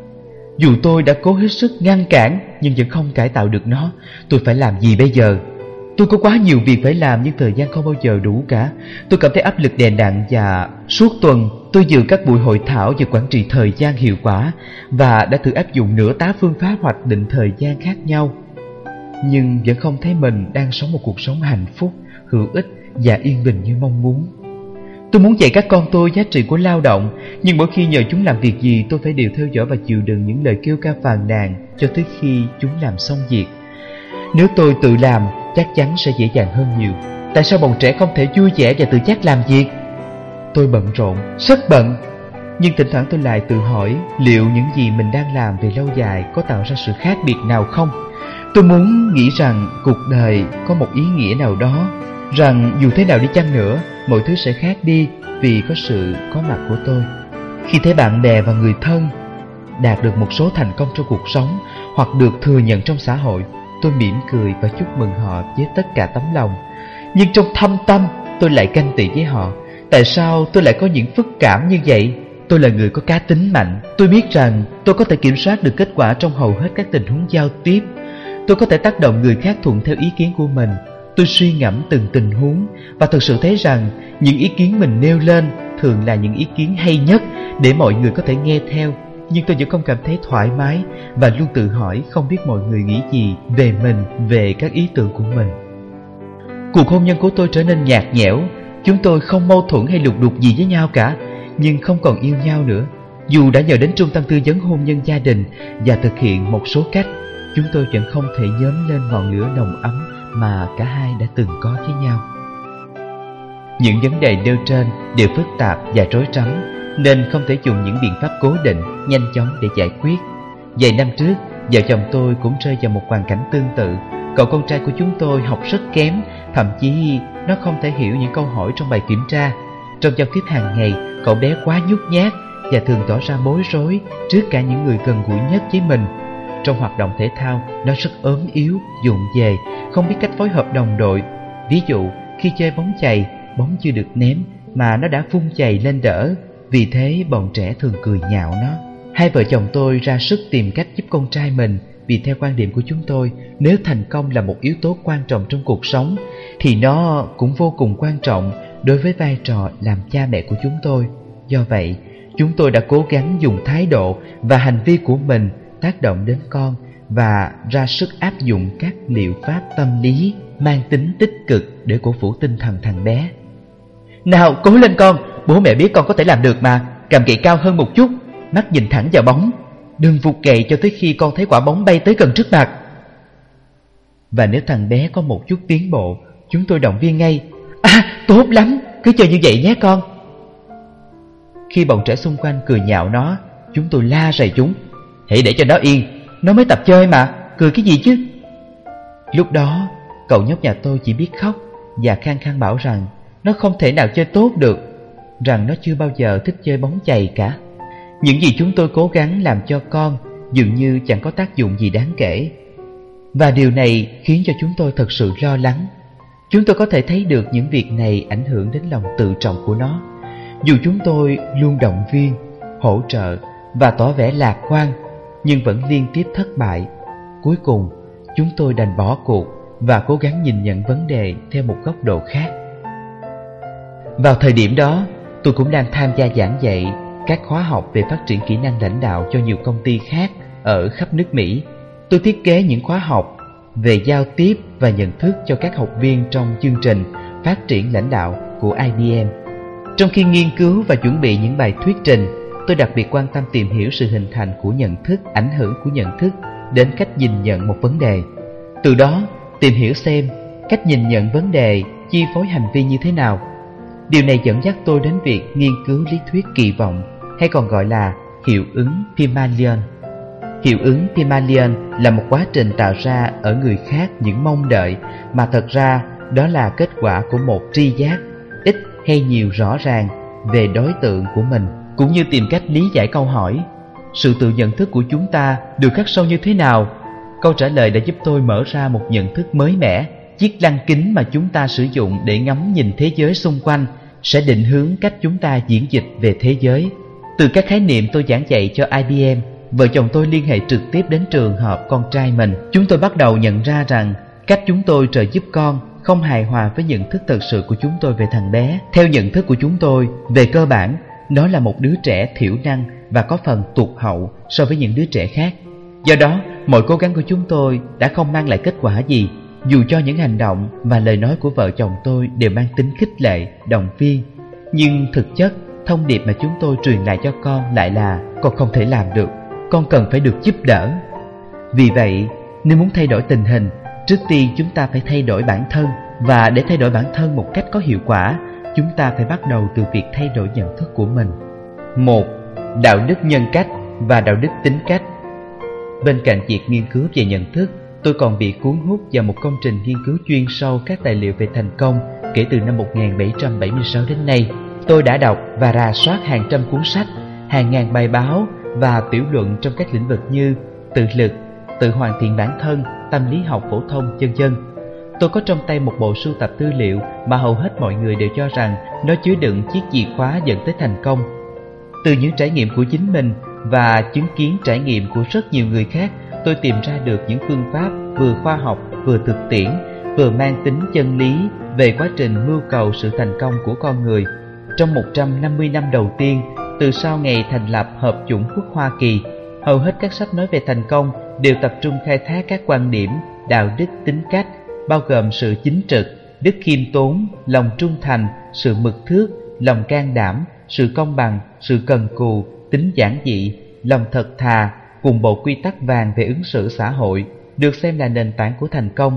Dù tôi đã cố hết sức ngăn cản nhưng vẫn không cải tạo được nó. Tôi phải làm gì bây giờ? Tôi có quá nhiều việc phải làm nhưng thời gian không bao giờ đủ cả. Tôi cảm thấy áp lực đè nặng và suốt tuần tôi dự các buổi hội thảo về quản trị thời gian hiệu quả và đã thử áp dụng nửa tá phương pháp hoạch định thời gian khác nhau. Nhưng vẫn không thấy mình đang sống một cuộc sống hạnh phúc, hữu ích và yên bình như mong muốn. Tôi muốn dạy các con tôi giá trị của lao động, nhưng mỗi khi nhờ chúng làm việc gì tôi phải đều theo dõi và chịu đựng những lời kêu ca phàn nàn cho tới khi chúng làm xong việc. Nếu tôi tự làm, chắc chắn sẽ dễ dàng hơn nhiều. Tại sao bọn trẻ không thể vui vẻ và tự giác làm việc? Tôi bận rộn, rất bận. Nhưng thỉnh thoảng tôi lại tự hỏi liệu những gì mình đang làm về lâu dài có tạo ra sự khác biệt nào không? Tôi muốn nghĩ rằng cuộc đời có một ý nghĩa nào đó, rằng dù thế nào đi chăng nữa, mọi thứ sẽ khác đi vì có sự có mặt của tôi. Khi thấy bạn bè và người thân đạt được một số thành công trong cuộc sống hoặc được thừa nhận trong xã hội, tôi mỉm cười và chúc mừng họ với tất cả tấm lòng. Nhưng trong thâm tâm tôi lại ganh tị với họ. Tại sao tôi lại có những phức cảm như vậy? Tôi là người có cá tính mạnh. Tôi biết rằng tôi có thể kiểm soát được kết quả trong hầu hết các tình huống giao tiếp. Tôi có thể tác động người khác thuận theo ý kiến của mình. Tôi suy ngẫm từng tình huống và thực sự thấy rằng những ý kiến mình nêu lên thường là những ý kiến hay nhất để mọi người có thể nghe theo. Nhưng tôi vẫn không cảm thấy thoải mái và luôn tự hỏi không biết mọi người nghĩ gì về mình, về các ý tưởng của mình. Cuộc hôn nhân của tôi trở nên nhạt nhẽo. Chúng tôi không mâu thuẫn hay lục đục gì với nhau cả, nhưng không còn yêu nhau nữa. Dù đã nhờ đến trung tâm tư vấn hôn nhân gia đình và thực hiện một số cách, chúng tôi vẫn không thể nhóm lên ngọn lửa nồng ấm mà cả hai đã từng có với nhau. Những vấn đề nêu trên đều phức tạp và rối rắm, nên không thể dùng những biện pháp cố định, nhanh chóng để giải quyết. Vài năm trước, vợ chồng tôi cũng rơi vào một hoàn cảnh tương tự. Cậu con trai của chúng tôi học rất kém, thậm chí nó không thể hiểu những câu hỏi trong bài kiểm tra. Trong giao tiếp hàng ngày, cậu bé quá nhút nhát và thường tỏ ra bối rối trước cả những người gần gũi nhất với mình. Trong hoạt động thể thao, nó rất ốm yếu, vụng về, không biết cách phối hợp đồng đội. Ví dụ, khi chơi bóng chày, bóng chưa được ném mà nó đã vung chày lên đỡ. Vì thế bọn trẻ thường cười nhạo nó. Hai vợ chồng tôi ra sức tìm cách giúp con trai mình, vì theo quan điểm của chúng tôi, nếu thành công là một yếu tố quan trọng trong cuộc sống, thì nó cũng vô cùng quan trọng đối với vai trò làm cha mẹ của chúng tôi. Do vậy, chúng tôi đã cố gắng dùng thái độ và hành vi của mình tác động đến con và ra sức áp dụng các liệu pháp tâm lý mang tính tích cực để cổ vũ tinh thần thằng bé. Nào, cố lên con, bố mẹ biết con có thể làm được mà. Cầm gậy cao hơn một chút, mắt nhìn thẳng vào bóng. Đừng vụt gậy cho tới khi con thấy quả bóng bay tới gần trước mặt. Và nếu thằng bé có một chút tiến bộ, chúng tôi động viên ngay. Tốt lắm, cứ chơi như vậy nhé con. Khi bọn trẻ xung quanh cười nhạo nó, chúng tôi la rầy chúng. Hãy để cho nó yên, nó mới tập chơi mà, cười cái gì chứ. Lúc đó, cậu nhóc nhà tôi chỉ biết khóc và khăng khăng bảo rằng nó không thể nào chơi tốt được, rằng nó chưa bao giờ thích chơi bóng chày cả. Những gì chúng tôi cố gắng làm cho con dường như chẳng có tác dụng gì đáng kể. Và điều này khiến cho chúng tôi thật sự lo lắng. Chúng tôi có thể thấy được những việc này ảnh hưởng đến lòng tự trọng của nó. Dù chúng tôi luôn động viên, hỗ trợ và tỏ vẻ lạc quan, nhưng vẫn liên tiếp thất bại. Cuối cùng, chúng tôi đành bỏ cuộc và cố gắng nhìn nhận vấn đề theo một góc độ khác. Vào thời điểm đó, tôi cũng đang tham gia giảng dạy các khóa học về phát triển kỹ năng lãnh đạo cho nhiều công ty khác. ở khắp nước Mỹ. Tôi thiết kế những khóa học về giao tiếp và nhận thức cho các học viên trong chương trình phát triển lãnh đạo của IBM. Trong khi nghiên cứu và chuẩn bị những bài thuyết trình, tôi đặc biệt quan tâm tìm hiểu sự hình thành của nhận thức, ảnh hưởng của nhận thức đến cách nhìn nhận một vấn đề. Từ đó, tìm hiểu xem cách nhìn nhận vấn đề chi phối hành vi như thế nào. Điều này dẫn dắt tôi đến việc nghiên cứu lý thuyết kỳ vọng, hay còn gọi là hiệu ứng Pygmalion. Hiệu ứng Pygmalion là một quá trình tạo ra ở người khác những mong đợi mà thật ra đó là kết quả của một tri giác ít hay nhiều rõ ràng về đối tượng của mình, cũng như tìm cách lý giải câu hỏi sự tự nhận thức của chúng ta được khắc sâu như thế nào. Câu trả lời đã giúp tôi mở ra một nhận thức mới mẻ. Chiếc lăng kính mà chúng ta sử dụng để ngắm nhìn thế giới xung quanh sẽ định hướng cách chúng ta diễn dịch về thế giới. Từ các khái niệm tôi giảng dạy cho IBM, vợ chồng tôi liên hệ trực tiếp đến trường hợp con trai mình. Chúng tôi bắt đầu nhận ra rằng cách chúng tôi trợ giúp con không hài hòa với nhận thức thực sự của chúng tôi về thằng bé. Theo nhận thức của chúng tôi, về cơ bản, nó là một đứa trẻ thiểu năng và có phần tụt hậu so với những đứa trẻ khác. Do đó, mọi cố gắng của chúng tôi đã không mang lại kết quả gì, dù cho những hành động và lời nói của vợ chồng tôi đều mang tính khích lệ, động viên. Nhưng thực chất, thông điệp mà chúng tôi truyền lại cho con lại là: con không thể làm được, con cần phải được giúp đỡ. Vì vậy, nếu muốn thay đổi tình hình, trước tiên chúng ta phải thay đổi bản thân. Và để thay đổi bản thân một cách có hiệu quả, chúng ta phải bắt đầu từ việc thay đổi nhận thức của mình. 1. Đạo đức nhân cách và đạo đức tính cách. Bên cạnh việc nghiên cứu về nhận thức, tôi còn bị cuốn hút vào một công trình nghiên cứu chuyên sâu các tài liệu về thành công kể từ năm 1776 đến nay. Tôi đã đọc và rà soát hàng trăm cuốn sách, hàng ngàn bài báo và tiểu luận trong các lĩnh vực như tự lực, tự hoàn thiện bản thân, tâm lý học phổ thông, v.v. Tôi có trong tay một bộ sưu tập tư liệu mà hầu hết mọi người đều cho rằng nó chứa đựng chiếc chìa khóa dẫn tới thành công. Từ những trải nghiệm của chính mình và chứng kiến trải nghiệm của rất nhiều người khác, tôi tìm ra được những phương pháp vừa khoa học, vừa thực tiễn, vừa mang tính chân lý về quá trình mưu cầu sự thành công của con người. Trong 150 năm đầu tiên, từ sau ngày thành lập Hợp chủng quốc Hoa Kỳ, hầu hết các sách nói về thành công đều tập trung khai thác các quan điểm đạo đức tính cách, bao gồm sự chính trực, đức khiêm tốn, lòng trung thành, sự mực thước, lòng can đảm, sự công bằng, sự cần cù, tính giản dị, lòng thật thà, cùng bộ quy tắc vàng về ứng xử xã hội, được xem là nền tảng của thành công.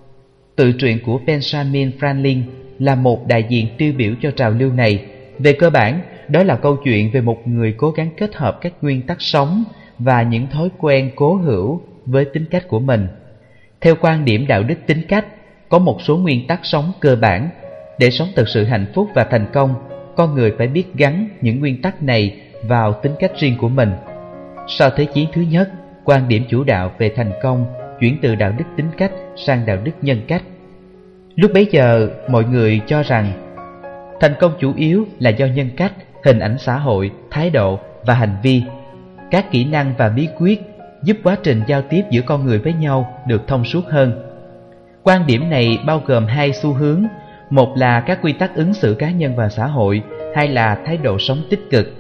Tự truyện của Benjamin Franklin là một đại diện tiêu biểu cho trào lưu này. Về cơ bản, đó là câu chuyện về một người cố gắng kết hợp các nguyên tắc sống và những thói quen cố hữu với tính cách của mình. Theo quan điểm đạo đức tính cách, có một số nguyên tắc sống cơ bản. Để sống thực sự hạnh phúc và thành công, con người phải biết gắn những nguyên tắc này vào tính cách riêng của mình. Sau Thế chiến thứ nhất, quan điểm chủ đạo về thành công chuyển từ đạo đức tính cách sang đạo đức nhân cách. Lúc bấy giờ, mọi người cho rằng thành công chủ yếu là do nhân cách, hình ảnh xã hội, thái độ và hành vi. Các kỹ năng và bí quyết giúp quá trình giao tiếp giữa con người với nhau được thông suốt hơn. Quan điểm này bao gồm hai xu hướng: một là các quy tắc ứng xử cá nhân và xã hội, hai là thái độ sống tích cực.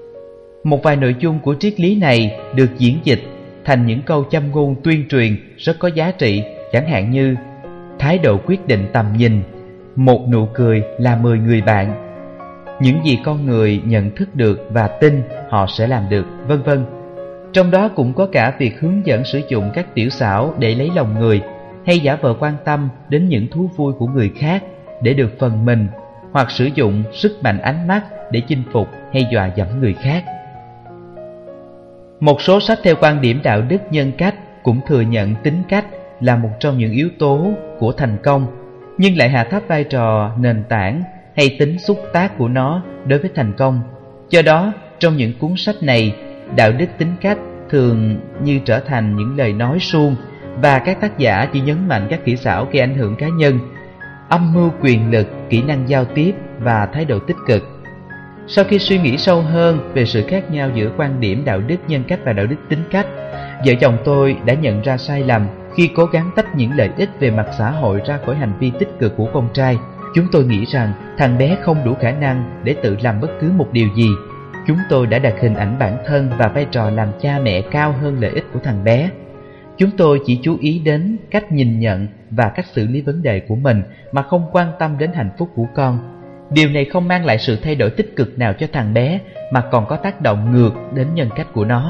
Một vài nội dung của triết lý này được diễn dịch thành những câu châm ngôn tuyên truyền rất có giá trị, chẳng hạn như thái độ quyết định tầm nhìn, một nụ cười là 10 người bạn, những gì con người nhận thức được và tin họ sẽ làm được, vân vân. Trong đó cũng có cả việc hướng dẫn sử dụng các tiểu xảo để lấy lòng người, hay giả vờ quan tâm đến những thú vui của người khác để được phần mình, hoặc sử dụng sức mạnh ánh mắt để chinh phục hay dọa dẫm người khác. Một số sách theo quan điểm đạo đức nhân cách cũng thừa nhận tính cách là một trong những yếu tố của thành công, nhưng lại hạ thấp vai trò nền tảng hay tính xúc tác của nó đối với thành công. Do đó, trong những cuốn sách này, đạo đức tính cách thường như trở thành những lời nói suông, và các tác giả chỉ nhấn mạnh các kỹ xảo gây ảnh hưởng cá nhân, âm mưu quyền lực, kỹ năng giao tiếp và thái độ tích cực. Sau khi suy nghĩ sâu hơn về sự khác nhau giữa quan điểm đạo đức nhân cách và đạo đức tính cách, vợ chồng tôi đã nhận ra sai lầm khi cố gắng tách những lợi ích về mặt xã hội ra khỏi hành vi tích cực của con trai. Chúng tôi nghĩ rằng thằng bé không đủ khả năng để tự làm bất cứ một điều gì. chúng tôi đã đặt hình ảnh bản thân và vai trò làm cha mẹ cao hơn lợi ích của thằng bé. Chúng tôi chỉ chú ý đến cách nhìn nhận và cách xử lý vấn đề của mình mà không quan tâm đến hạnh phúc của con. Điều này không mang lại sự thay đổi tích cực nào cho thằng bé mà còn có tác động ngược đến nhân cách của nó.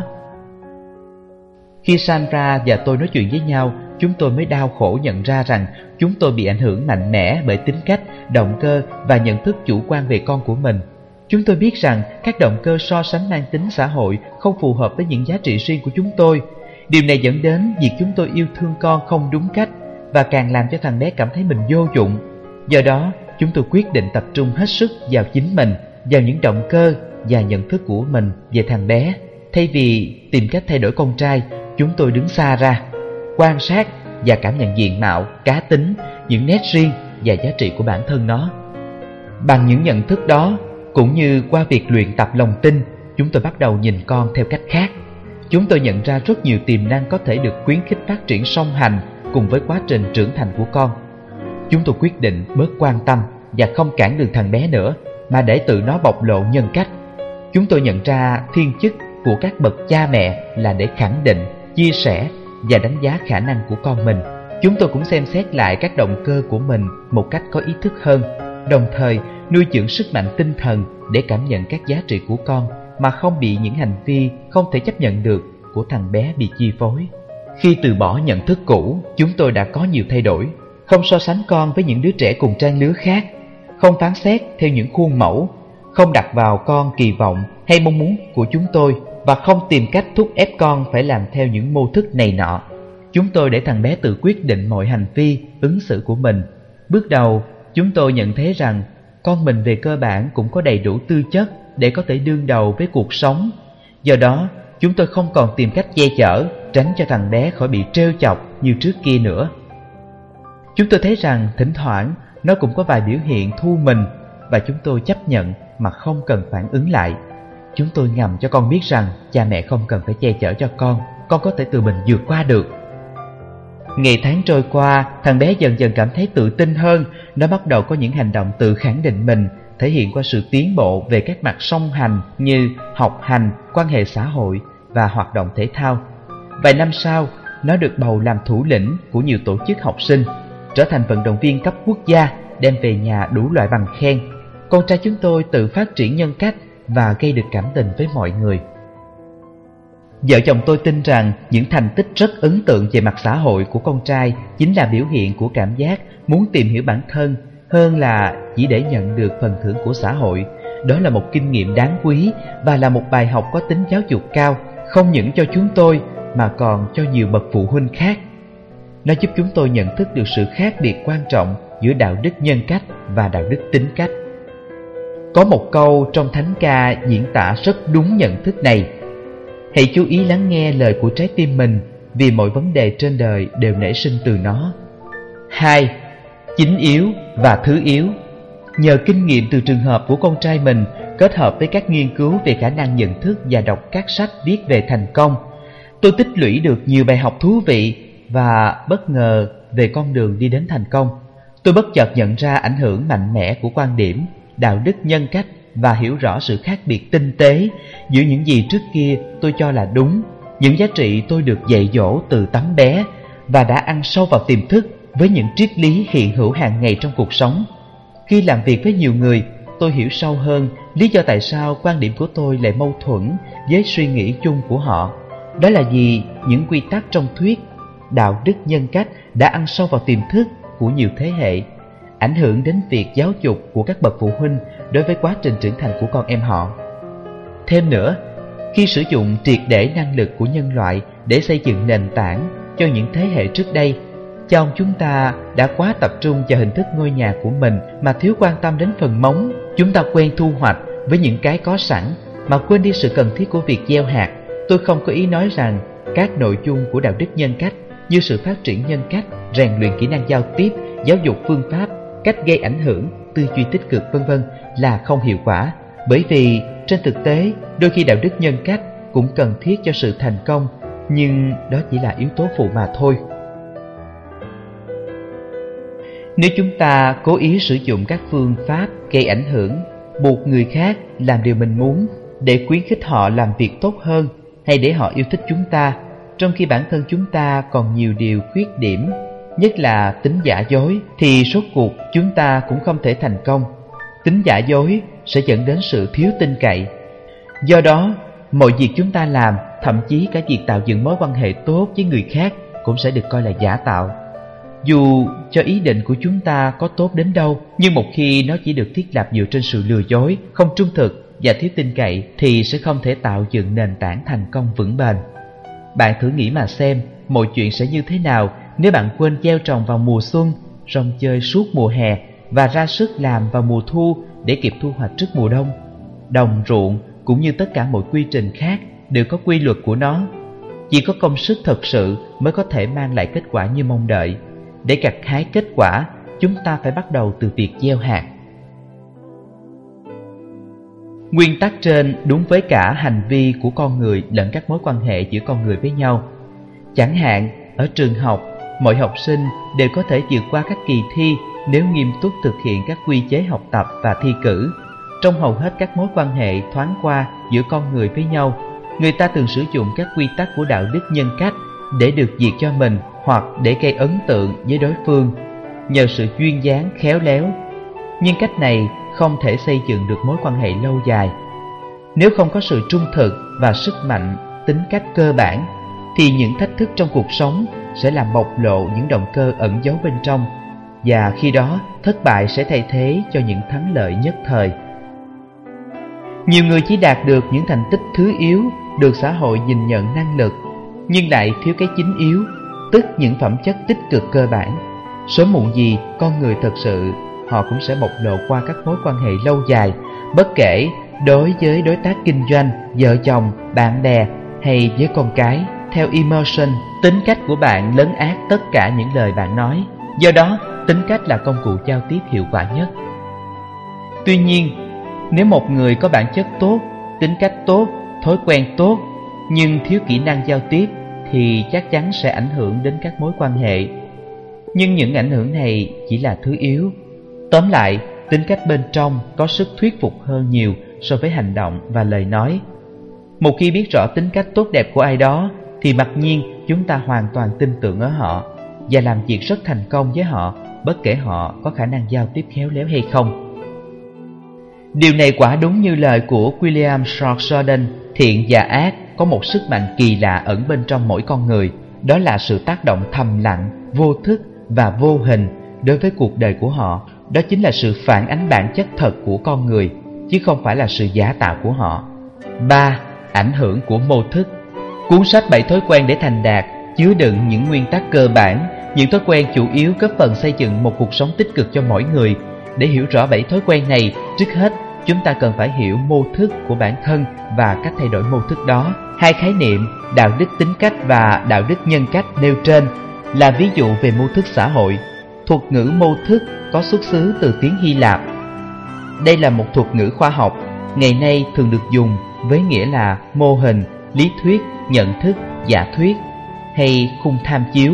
Khi Sandra và tôi nói chuyện với nhau, chúng tôi mới đau khổ nhận ra rằng chúng tôi bị ảnh hưởng mạnh mẽ bởi tính cách, động cơ và nhận thức chủ quan về con của mình. Chúng tôi biết rằng các động cơ so sánh mang tính xã hội không phù hợp với những giá trị riêng của chúng tôi. Điều này dẫn đến việc chúng tôi yêu thương con không đúng cách và càng làm cho thằng bé cảm thấy mình vô dụng. Do đó, chúng tôi quyết định tập trung hết sức vào chính mình, vào những động cơ và nhận thức của mình về thằng bé. Thay vì tìm cách thay đổi con trai, chúng tôi đứng xa ra, quan sát và cảm nhận diện mạo, cá tính, những nét riêng và giá trị của bản thân nó. Bằng những nhận thức đó, cũng như qua việc luyện tập lòng tin, chúng tôi bắt đầu nhìn con theo cách khác. Chúng tôi nhận ra rất nhiều tiềm năng có thể được khuyến khích phát triển song hành cùng với quá trình trưởng thành của con. Chúng tôi quyết định bớt quan tâm và không cản đường thằng bé nữa, mà để tự nó bộc lộ nhân cách. Chúng tôi nhận ra thiên chức của các bậc cha mẹ là để khẳng định, chia sẻ và đánh giá khả năng của con mình. Chúng tôi cũng xem xét lại các động cơ của mình một cách có ý thức hơn, đồng thời nuôi dưỡng sức mạnh tinh thần để cảm nhận các giá trị của con mà không bị những hành vi không thể chấp nhận được của thằng bé bị chi phối. Khi từ bỏ nhận thức cũ, chúng tôi đã có nhiều thay đổi. Không so sánh con với những đứa trẻ cùng trang lứa khác, không phán xét theo những khuôn mẫu, không đặt vào con kỳ vọng hay mong muốn của chúng tôi và không tìm cách thúc ép con phải làm theo những mô thức này nọ. Chúng tôi để thằng bé tự quyết định mọi hành vi, ứng xử của mình. Bước đầu, chúng tôi nhận thấy rằng con mình về cơ bản cũng có đầy đủ tư chất để có thể đương đầu với cuộc sống. Do đó, chúng tôi không còn tìm cách che chở, tránh cho thằng bé khỏi bị trêu chọc như trước kia nữa. Chúng tôi thấy rằng thỉnh thoảng nó cũng có vài biểu hiện thu mình và chúng tôi chấp nhận mà không cần phản ứng lại. Chúng tôi ngầm cho con biết rằng cha mẹ không cần phải che chở cho con có thể tự mình vượt qua được. Ngày tháng trôi qua, thằng bé dần dần cảm thấy tự tin hơn. Nó bắt đầu có những hành động tự khẳng định mình, thể hiện qua sự tiến bộ về các mặt song hành như học hành, quan hệ xã hội và hoạt động thể thao. Vài năm sau, nó được bầu làm thủ lĩnh của nhiều tổ chức học sinh, trở thành vận động viên cấp quốc gia, đem về nhà đủ loại bằng khen. Con trai chúng tôi tự phát triển nhân cách và gây được cảm tình với mọi người. Vợ chồng tôi tin rằng những thành tích rất ấn tượng về mặt xã hội của con trai chính là biểu hiện của cảm giác muốn tìm hiểu bản thân hơn là chỉ để nhận được phần thưởng của xã hội. Đó là một kinh nghiệm đáng quý và là một bài học có tính giáo dục cao, không những cho chúng tôi mà còn cho nhiều bậc phụ huynh khác. Nó giúp chúng tôi nhận thức được sự khác biệt quan trọng giữa đạo đức nhân cách và đạo đức tính cách. Có một câu trong thánh ca diễn tả rất đúng nhận thức này: hãy chú ý lắng nghe lời của trái tim mình, vì mọi vấn đề trên đời đều nảy sinh từ nó. 2. Chính yếu và thứ yếu. Nhờ kinh nghiệm từ trường hợp của con trai mình, kết hợp với các nghiên cứu về khả năng nhận thức và đọc các sách viết về thành công, tôi tích lũy được nhiều bài học thú vị và bất ngờ về con đường đi đến thành công. Tôi bất chợt nhận ra ảnh hưởng mạnh mẽ của quan điểm, đạo đức nhân cách và hiểu rõ sự khác biệt tinh tế giữa những gì trước kia tôi cho là đúng, những giá trị tôi được dạy dỗ từ tấm bé và đã ăn sâu vào tiềm thức với những triết lý hiện hữu hàng ngày trong cuộc sống. Khi làm việc với nhiều người, tôi hiểu sâu hơn lý do tại sao quan điểm của tôi lại mâu thuẫn với suy nghĩ chung của họ. Đó là vì những quy tắc trong thuyết đạo đức nhân cách đã ăn sâu vào tiềm thức của nhiều thế hệ, ảnh hưởng đến việc giáo dục của các bậc phụ huynh đối với quá trình trưởng thành của con em họ. Thêm nữa, khi sử dụng triệt để năng lực của nhân loại để xây dựng nền tảng cho những thế hệ trước đây, cha ông chúng ta đã quá tập trung vào hình thức ngôi nhà của mình mà thiếu quan tâm đến phần móng. Chúng ta quen thu hoạch với những cái có sẵn mà quên đi sự cần thiết của việc gieo hạt. Tôi không có ý nói rằng các nội dung của đạo đức nhân cách như sự phát triển nhân cách, rèn luyện kỹ năng giao tiếp, giáo dục phương pháp, cách gây ảnh hưởng, tư duy tích cực v.v. là không hiệu quả, bởi vì trên thực tế đôi khi đạo đức nhân cách cũng cần thiết cho sự thành công, nhưng đó chỉ là yếu tố phụ mà thôi. Nếu chúng ta cố ý sử dụng các phương pháp gây ảnh hưởng, buộc người khác làm điều mình muốn, để khuyến khích họ làm việc tốt hơn, hay để họ yêu thích chúng ta, trong khi bản thân chúng ta còn nhiều điều khuyết điểm, nhất là tính giả dối, thì rốt cuộc chúng ta cũng không thể thành công. Tính giả dối sẽ dẫn đến sự thiếu tin cậy. Do đó, mọi việc chúng ta làm, thậm chí cả việc tạo dựng mối quan hệ tốt với người khác, cũng sẽ được coi là giả tạo. Dù cho ý định của chúng ta có tốt đến đâu, nhưng một khi nó chỉ được thiết lập dựa trên sự lừa dối, không trung thực và thiếu tin cậy, thì sẽ không thể tạo dựng nền tảng thành công vững bền. Bạn thử nghĩ mà xem, mọi chuyện sẽ như thế nào nếu bạn quên gieo trồng vào mùa xuân, rong chơi suốt mùa hè và ra sức làm vào mùa thu để kịp thu hoạch trước mùa đông. Đồng ruộng cũng như tất cả mọi quy trình khác đều có quy luật của nó. Chỉ có công sức thật sự mới có thể mang lại kết quả như mong đợi. Để gặt hái kết quả, chúng ta phải bắt đầu từ việc gieo hạt. Nguyên tắc trên đúng với cả hành vi của con người lẫn các mối quan hệ giữa con người với nhau. Chẳng hạn, ở trường học, mọi học sinh đều có thể vượt qua các kỳ thi nếu nghiêm túc thực hiện các quy chế học tập và thi cử. Trong hầu hết các mối quan hệ thoáng qua giữa con người với nhau, người ta thường sử dụng các quy tắc của đạo đức nhân cách để được việc cho mình hoặc để gây ấn tượng với đối phương, nhờ sự duyên dáng khéo léo. Nhưng cách này không thể xây dựng được mối quan hệ lâu dài. Nếu không có sự trung thực và sức mạnh tính cách cơ bản, thì những thách thức trong cuộc sống sẽ làm bộc lộ những động cơ ẩn giấu bên trong, và khi đó thất bại sẽ thay thế cho những thắng lợi nhất thời. Nhiều người chỉ đạt được những thành tích thứ yếu được xã hội nhìn nhận năng lực, nhưng lại thiếu cái chính yếu, tức những phẩm chất tích cực cơ bản. Sớm muộn gì, con người thật sự họ cũng sẽ bộc lộ qua các mối quan hệ lâu dài, bất kể đối với đối tác kinh doanh, vợ chồng, bạn bè hay với con cái. Theo Emerson, tính cách của bạn lấn át tất cả những lời bạn nói. Do đó, tính cách là công cụ giao tiếp hiệu quả nhất. Tuy nhiên, nếu một người có bản chất tốt, tính cách tốt, thói quen tốt, nhưng thiếu kỹ năng giao tiếp, thì chắc chắn sẽ ảnh hưởng đến các mối quan hệ. Nhưng những ảnh hưởng này chỉ là thứ yếu. Tóm lại, tính cách bên trong có sức thuyết phục hơn nhiều so với hành động và lời nói. Một khi biết rõ tính cách tốt đẹp của ai đó, thì mặc nhiên chúng ta hoàn toàn tin tưởng ở họ và làm việc rất thành công với họ, bất kể họ có khả năng giao tiếp khéo léo hay không. Điều này quả đúng như lời của William Short Jordan, thiện và ác có một sức mạnh kỳ lạ ẩn bên trong mỗi con người. Đó là sự tác động thầm lặng, vô thức và vô hình đối với cuộc đời của họ. Đó chính là sự phản ánh bản chất thật của con người, chứ không phải là sự giả tạo của họ. 3. Ảnh hưởng của mô thức. Cuốn sách 7 thói quen để thành đạt chứa đựng những nguyên tắc cơ bản, những thói quen chủ yếu góp phần xây dựng một cuộc sống tích cực cho mỗi người. Để hiểu rõ 7 thói quen này, trước hết chúng ta cần phải hiểu mô thức của bản thân và cách thay đổi mô thức đó. Hai khái niệm đạo đức tính cách và đạo đức nhân cách nêu trên là ví dụ về mô thức xã hội. Thuật ngữ mô thức có xuất xứ từ tiếng Hy Lạp. Đây là một thuật ngữ khoa học, ngày nay thường được dùng với nghĩa là mô hình, lý thuyết, nhận thức, giả thuyết hay khung tham chiếu.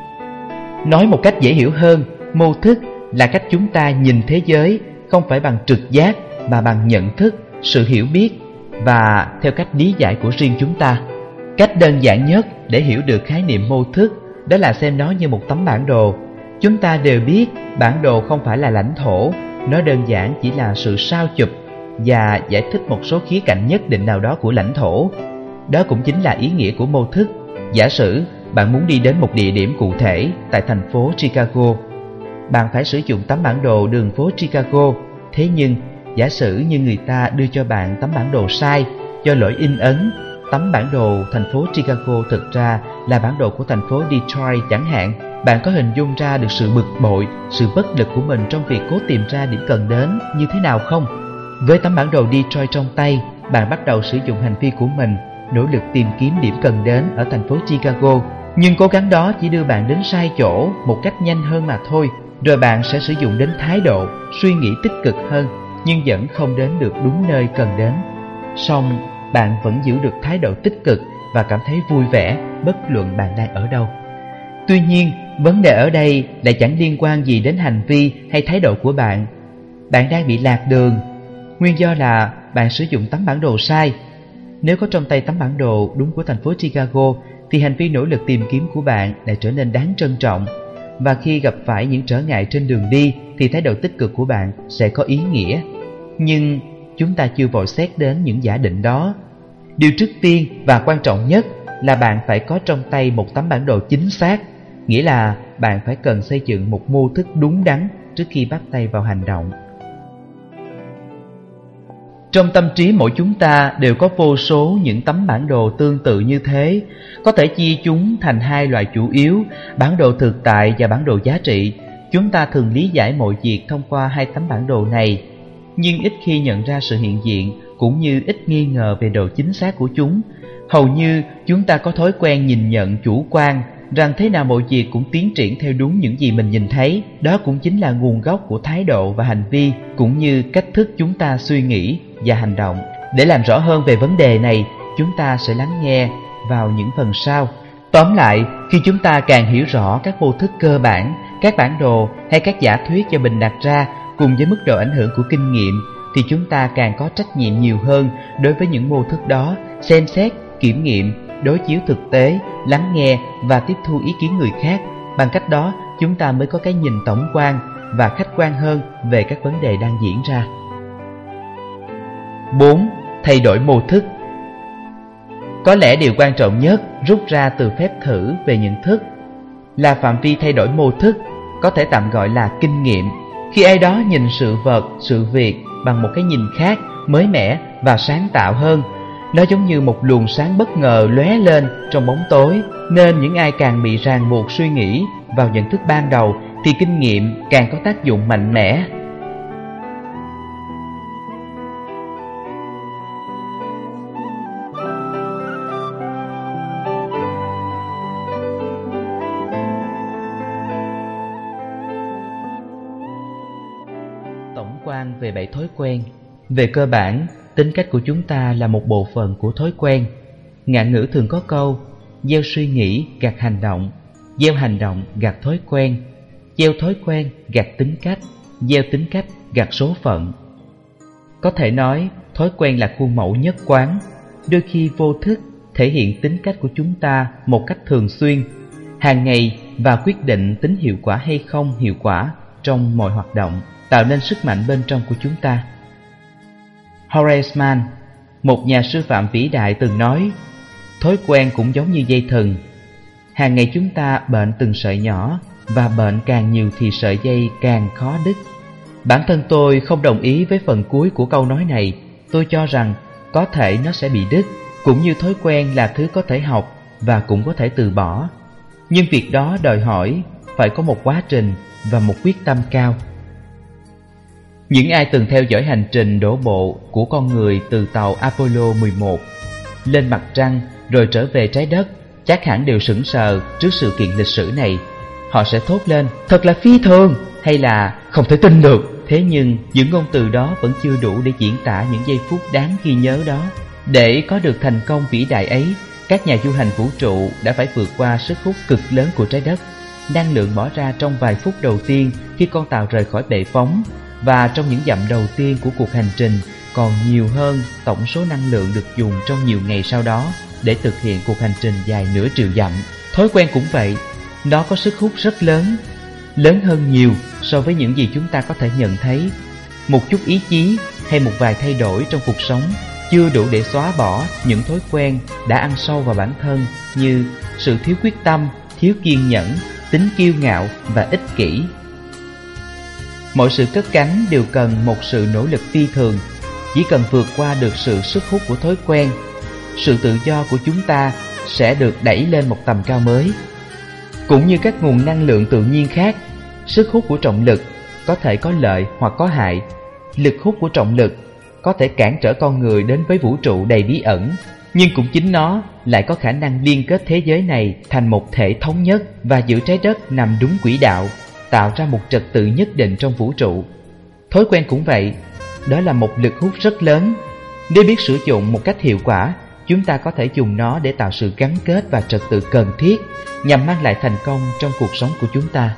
Nói một cách dễ hiểu hơn, mô thức là cách chúng ta nhìn thế giới không phải bằng trực giác mà bằng nhận thức, sự hiểu biết và theo cách lý giải của riêng chúng ta. Cách đơn giản nhất để hiểu được khái niệm mô thức đó là xem nó như một tấm bản đồ. Chúng ta đều biết bản đồ không phải là lãnh thổ, nó đơn giản chỉ là sự sao chụp và giải thích một số khía cạnh nhất định nào đó của lãnh thổ. Đó cũng chính là ý nghĩa của mô thức. Giả sử bạn muốn đi đến một địa điểm cụ thể tại thành phố Chicago, bạn phải sử dụng tấm bản đồ đường phố Chicago. Thế nhưng giả sử như người ta đưa cho bạn tấm bản đồ sai do lỗi in ấn, tấm bản đồ thành phố Chicago thực ra là bản đồ của thành phố Detroit chẳng hạn, bạn có hình dung ra được sự bực bội, sự bất lực của mình trong việc cố tìm ra điểm cần đến như thế nào không? Với tấm bản đồ Detroit trong tay, bạn bắt đầu sử dụng hành vi của mình, nỗ lực tìm kiếm điểm cần đến ở thành phố Chicago. Nhưng cố gắng đó chỉ đưa bạn đến sai chỗ một cách nhanh hơn mà thôi. Rồi bạn sẽ sử dụng đến thái độ, suy nghĩ tích cực hơn, nhưng vẫn không đến được đúng nơi cần đến. Song bạn vẫn giữ được thái độ tích cực và cảm thấy vui vẻ bất luận bạn đang ở đâu. Tuy nhiên, vấn đề ở đây lại chẳng liên quan gì đến hành vi hay thái độ của bạn. Bạn đang bị lạc đường. Nguyên do là bạn sử dụng tấm bản đồ sai. Nếu có trong tay tấm bản đồ đúng của thành phố Chicago thì hành vi nỗ lực tìm kiếm của bạn lại trở nên đáng trân trọng. Và khi gặp phải những trở ngại trên đường đi thì thái độ tích cực của bạn sẽ có ý nghĩa. Nhưng chúng ta chưa vội xét đến những giả định đó. Điều trước tiên và quan trọng nhất là bạn phải có trong tay một tấm bản đồ chính xác. Nghĩa là bạn phải cần xây dựng một mô thức đúng đắn trước khi bắt tay vào hành động. Trong tâm trí mỗi chúng ta đều có vô số những tấm bản đồ tương tự như thế. Có thể chia chúng thành hai loại chủ yếu, bản đồ thực tại và bản đồ giá trị. Chúng ta thường lý giải mọi việc thông qua hai tấm bản đồ này, nhưng ít khi nhận ra sự hiện diện cũng như ít nghi ngờ về độ chính xác của chúng. Hầu như chúng ta có thói quen nhìn nhận chủ quan rằng thế nào mọi việc cũng tiến triển theo đúng những gì mình nhìn thấy. Đó cũng chính là nguồn gốc của thái độ và hành vi, cũng như cách thức chúng ta suy nghĩ và hành động. Để làm rõ hơn về vấn đề này, chúng ta sẽ lắng nghe vào những phần sau. Tóm lại, khi chúng ta càng hiểu rõ các mô thức cơ bản, các bản đồ hay các giả thuyết do mình đặt ra cùng với mức độ ảnh hưởng của kinh nghiệm, thì chúng ta càng có trách nhiệm nhiều hơn đối với những mô thức đó, xem xét, kiểm nghiệm, đối chiếu thực tế, lắng nghe và tiếp thu ý kiến người khác. Bằng cách đó, chúng ta mới có cái nhìn tổng quan và khách quan hơn về các vấn đề đang diễn ra. 4. Thay đổi mô thức. Có lẽ điều quan trọng nhất rút ra từ phép thử về nhận thức là phạm vi thay đổi mô thức, có thể tạm gọi là kinh nghiệm. Khi ai đó nhìn sự vật, sự việc bằng một cái nhìn khác, mới mẻ và sáng tạo hơn, nó giống như một luồng sáng bất ngờ lóe lên trong bóng tối. Nên những ai càng bị ràng buộc suy nghĩ vào nhận thức ban đầu thì kinh nghiệm càng có tác dụng mạnh mẽ. Tổng quan về 7 thói quen. Về cơ bản, tính cách của chúng ta là một bộ phận của thói quen. Ngạn ngữ thường có câu: gieo suy nghĩ gặt hành động, gieo hành động gặt thói quen, gieo thói quen gặt tính cách, gieo tính cách gặt số phận. Có thể nói, thói quen là khuôn mẫu nhất quán, đôi khi vô thức thể hiện tính cách của chúng ta một cách thường xuyên, hàng ngày, và quyết định tính hiệu quả hay không hiệu quả trong mọi hoạt động, tạo nên sức mạnh bên trong của chúng ta. Horace Mann, một nhà sư phạm vĩ đại, từng nói: thói quen cũng giống như dây thừng. Hàng ngày chúng ta bệnh từng sợi nhỏ, và bệnh càng nhiều thì sợi dây càng khó đứt. Bản thân tôi không đồng ý với phần cuối của câu nói này. Tôi cho rằng có thể nó sẽ bị đứt, cũng như thói quen là thứ có thể học và cũng có thể từ bỏ. Nhưng việc đó đòi hỏi phải có một quá trình và một quyết tâm cao. Những ai từng theo dõi hành trình đổ bộ của con người từ tàu Apollo 11 lên mặt trăng rồi trở về trái đất chắc hẳn đều sững sờ trước sự kiện lịch sử này. Họ sẽ thốt lên: thật là phi thường, hay là không thể tin được. Thế nhưng những ngôn từ đó vẫn chưa đủ để diễn tả những giây phút đáng ghi nhớ đó. Để có được thành công vĩ đại ấy, các nhà du hành vũ trụ đã phải vượt qua sức hút cực lớn của trái đất. Năng lượng bỏ ra trong vài phút đầu tiên khi con tàu rời khỏi bệ phóng, và trong những dặm đầu tiên của cuộc hành trình còn nhiều hơn tổng số năng lượng được dùng trong nhiều ngày sau đó để thực hiện cuộc hành trình dài nửa triệu dặm. Thói quen cũng vậy, nó có sức hút rất lớn, lớn hơn nhiều so với những gì chúng ta có thể nhận thấy. Một chút ý chí hay một vài thay đổi trong cuộc sống chưa đủ để xóa bỏ những thói quen đã ăn sâu vào bản thân, như sự thiếu quyết tâm, thiếu kiên nhẫn, tính kiêu ngạo và ích kỷ. Mọi sự cất cánh đều cần một sự nỗ lực phi thường. Chỉ cần vượt qua được sự sức hút của thói quen, sự tự do của chúng ta sẽ được đẩy lên một tầm cao mới. Cũng như các nguồn năng lượng tự nhiên khác, sức hút của trọng lực có thể có lợi hoặc có hại. Lực hút của trọng lực có thể cản trở con người đến với vũ trụ đầy bí ẩn, nhưng cũng chính nó lại có khả năng liên kết thế giới này thành một thể thống nhất và giữ trái đất nằm đúng quỹ đạo, tạo ra một trật tự nhất định trong vũ trụ. Thói quen cũng vậy, đó là một lực hút rất lớn. Nếu biết sử dụng một cách hiệu quả, chúng ta có thể dùng nó để tạo sự gắn kết và trật tự cần thiết nhằm mang lại thành công trong cuộc sống của chúng ta.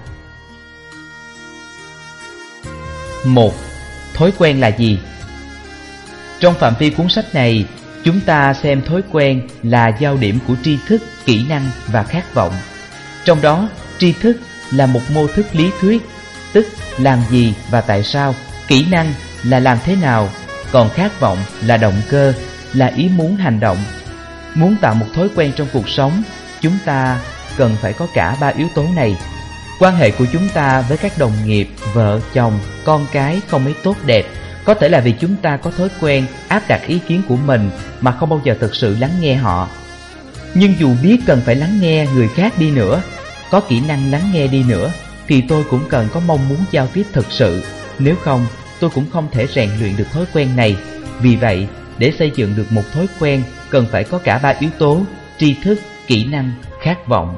1. Thói quen là gì? Trong phạm vi cuốn sách này, chúng ta xem thói quen là giao điểm của tri thức, kỹ năng và khát vọng. Trong đó, tri thức là một mô thức lý thuyết, tức làm gì và tại sao, kỹ năng là làm thế nào, còn khát vọng là động cơ, là ý muốn hành động. Muốn tạo một thói quen trong cuộc sống, chúng ta cần phải có cả ba yếu tố này. Quan hệ của chúng ta với các đồng nghiệp, vợ, chồng, con cái không mấy tốt đẹp, có thể là vì chúng ta có thói quen áp đặt ý kiến của mình mà không bao giờ thực sự lắng nghe họ. Nhưng dù biết cần phải lắng nghe người khác đi nữa, có kỹ năng lắng nghe đi nữa, thì tôi cũng cần có mong muốn giao tiếp thực sự. Nếu không, tôi cũng không thể rèn luyện được thói quen này. Vì vậy, để xây dựng được một thói quen, cần phải có cả ba yếu tố: tri thức, kỹ năng, khát vọng.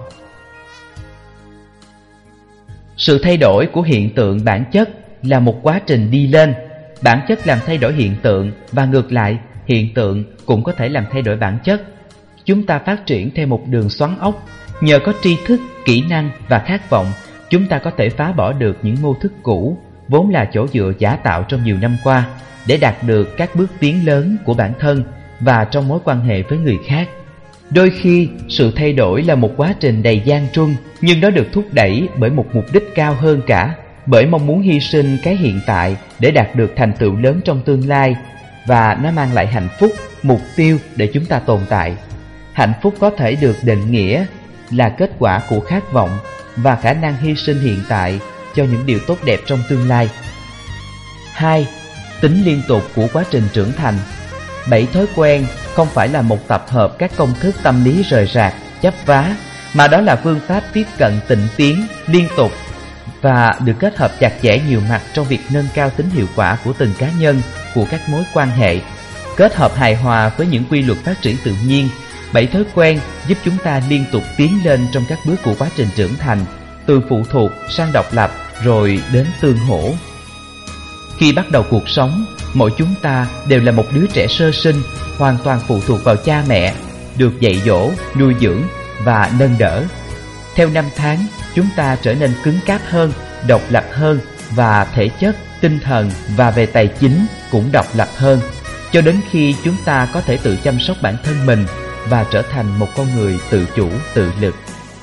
Sự thay đổi của hiện tượng bản chất là một quá trình đi lên. Bản chất làm thay đổi hiện tượng, và ngược lại, hiện tượng cũng có thể làm thay đổi bản chất. Chúng ta phát triển theo một đường xoắn ốc. Nhờ có tri thức, kỹ năng và khát vọng, chúng ta có thể phá bỏ được những mô thức cũ, vốn là chỗ dựa giả tạo trong nhiều năm qua, để đạt được các bước tiến lớn của bản thân và trong mối quan hệ với người khác. Đôi khi, sự thay đổi là một quá trình đầy gian truân, nhưng nó được thúc đẩy bởi một mục đích cao hơn cả, bởi mong muốn hy sinh cái hiện tại để đạt được thành tựu lớn trong tương lai, và nó mang lại hạnh phúc, mục tiêu để chúng ta tồn tại. Hạnh phúc có thể được định nghĩa là kết quả của khát vọng và khả năng hy sinh hiện tại cho những điều tốt đẹp trong tương lai. 2. Tính liên tục của quá trình trưởng thành. 7 thói quen không phải là một tập hợp các công thức tâm lý rời rạc, chấp vá, mà đó là phương pháp tiếp cận tịnh tiến, liên tục và được kết hợp chặt chẽ nhiều mặt trong việc nâng cao tính hiệu quả của từng cá nhân, của các mối quan hệ. Kết hợp hài hòa với những quy luật phát triển tự nhiên, 7 thói quen giúp chúng ta liên tục tiến lên trong các bước của quá trình trưởng thành, từ phụ thuộc sang độc lập rồi đến tương hỗ. Khi bắt đầu cuộc sống, mỗi chúng ta đều là một đứa trẻ sơ sinh, hoàn toàn phụ thuộc vào cha mẹ, được dạy dỗ, nuôi dưỡng và nâng đỡ. Theo năm tháng, chúng ta trở nên cứng cáp hơn, độc lập hơn, và thể chất, tinh thần và về tài chính cũng độc lập hơn, cho đến khi chúng ta có thể tự chăm sóc bản thân mình và trở thành một con người tự chủ, tự lực.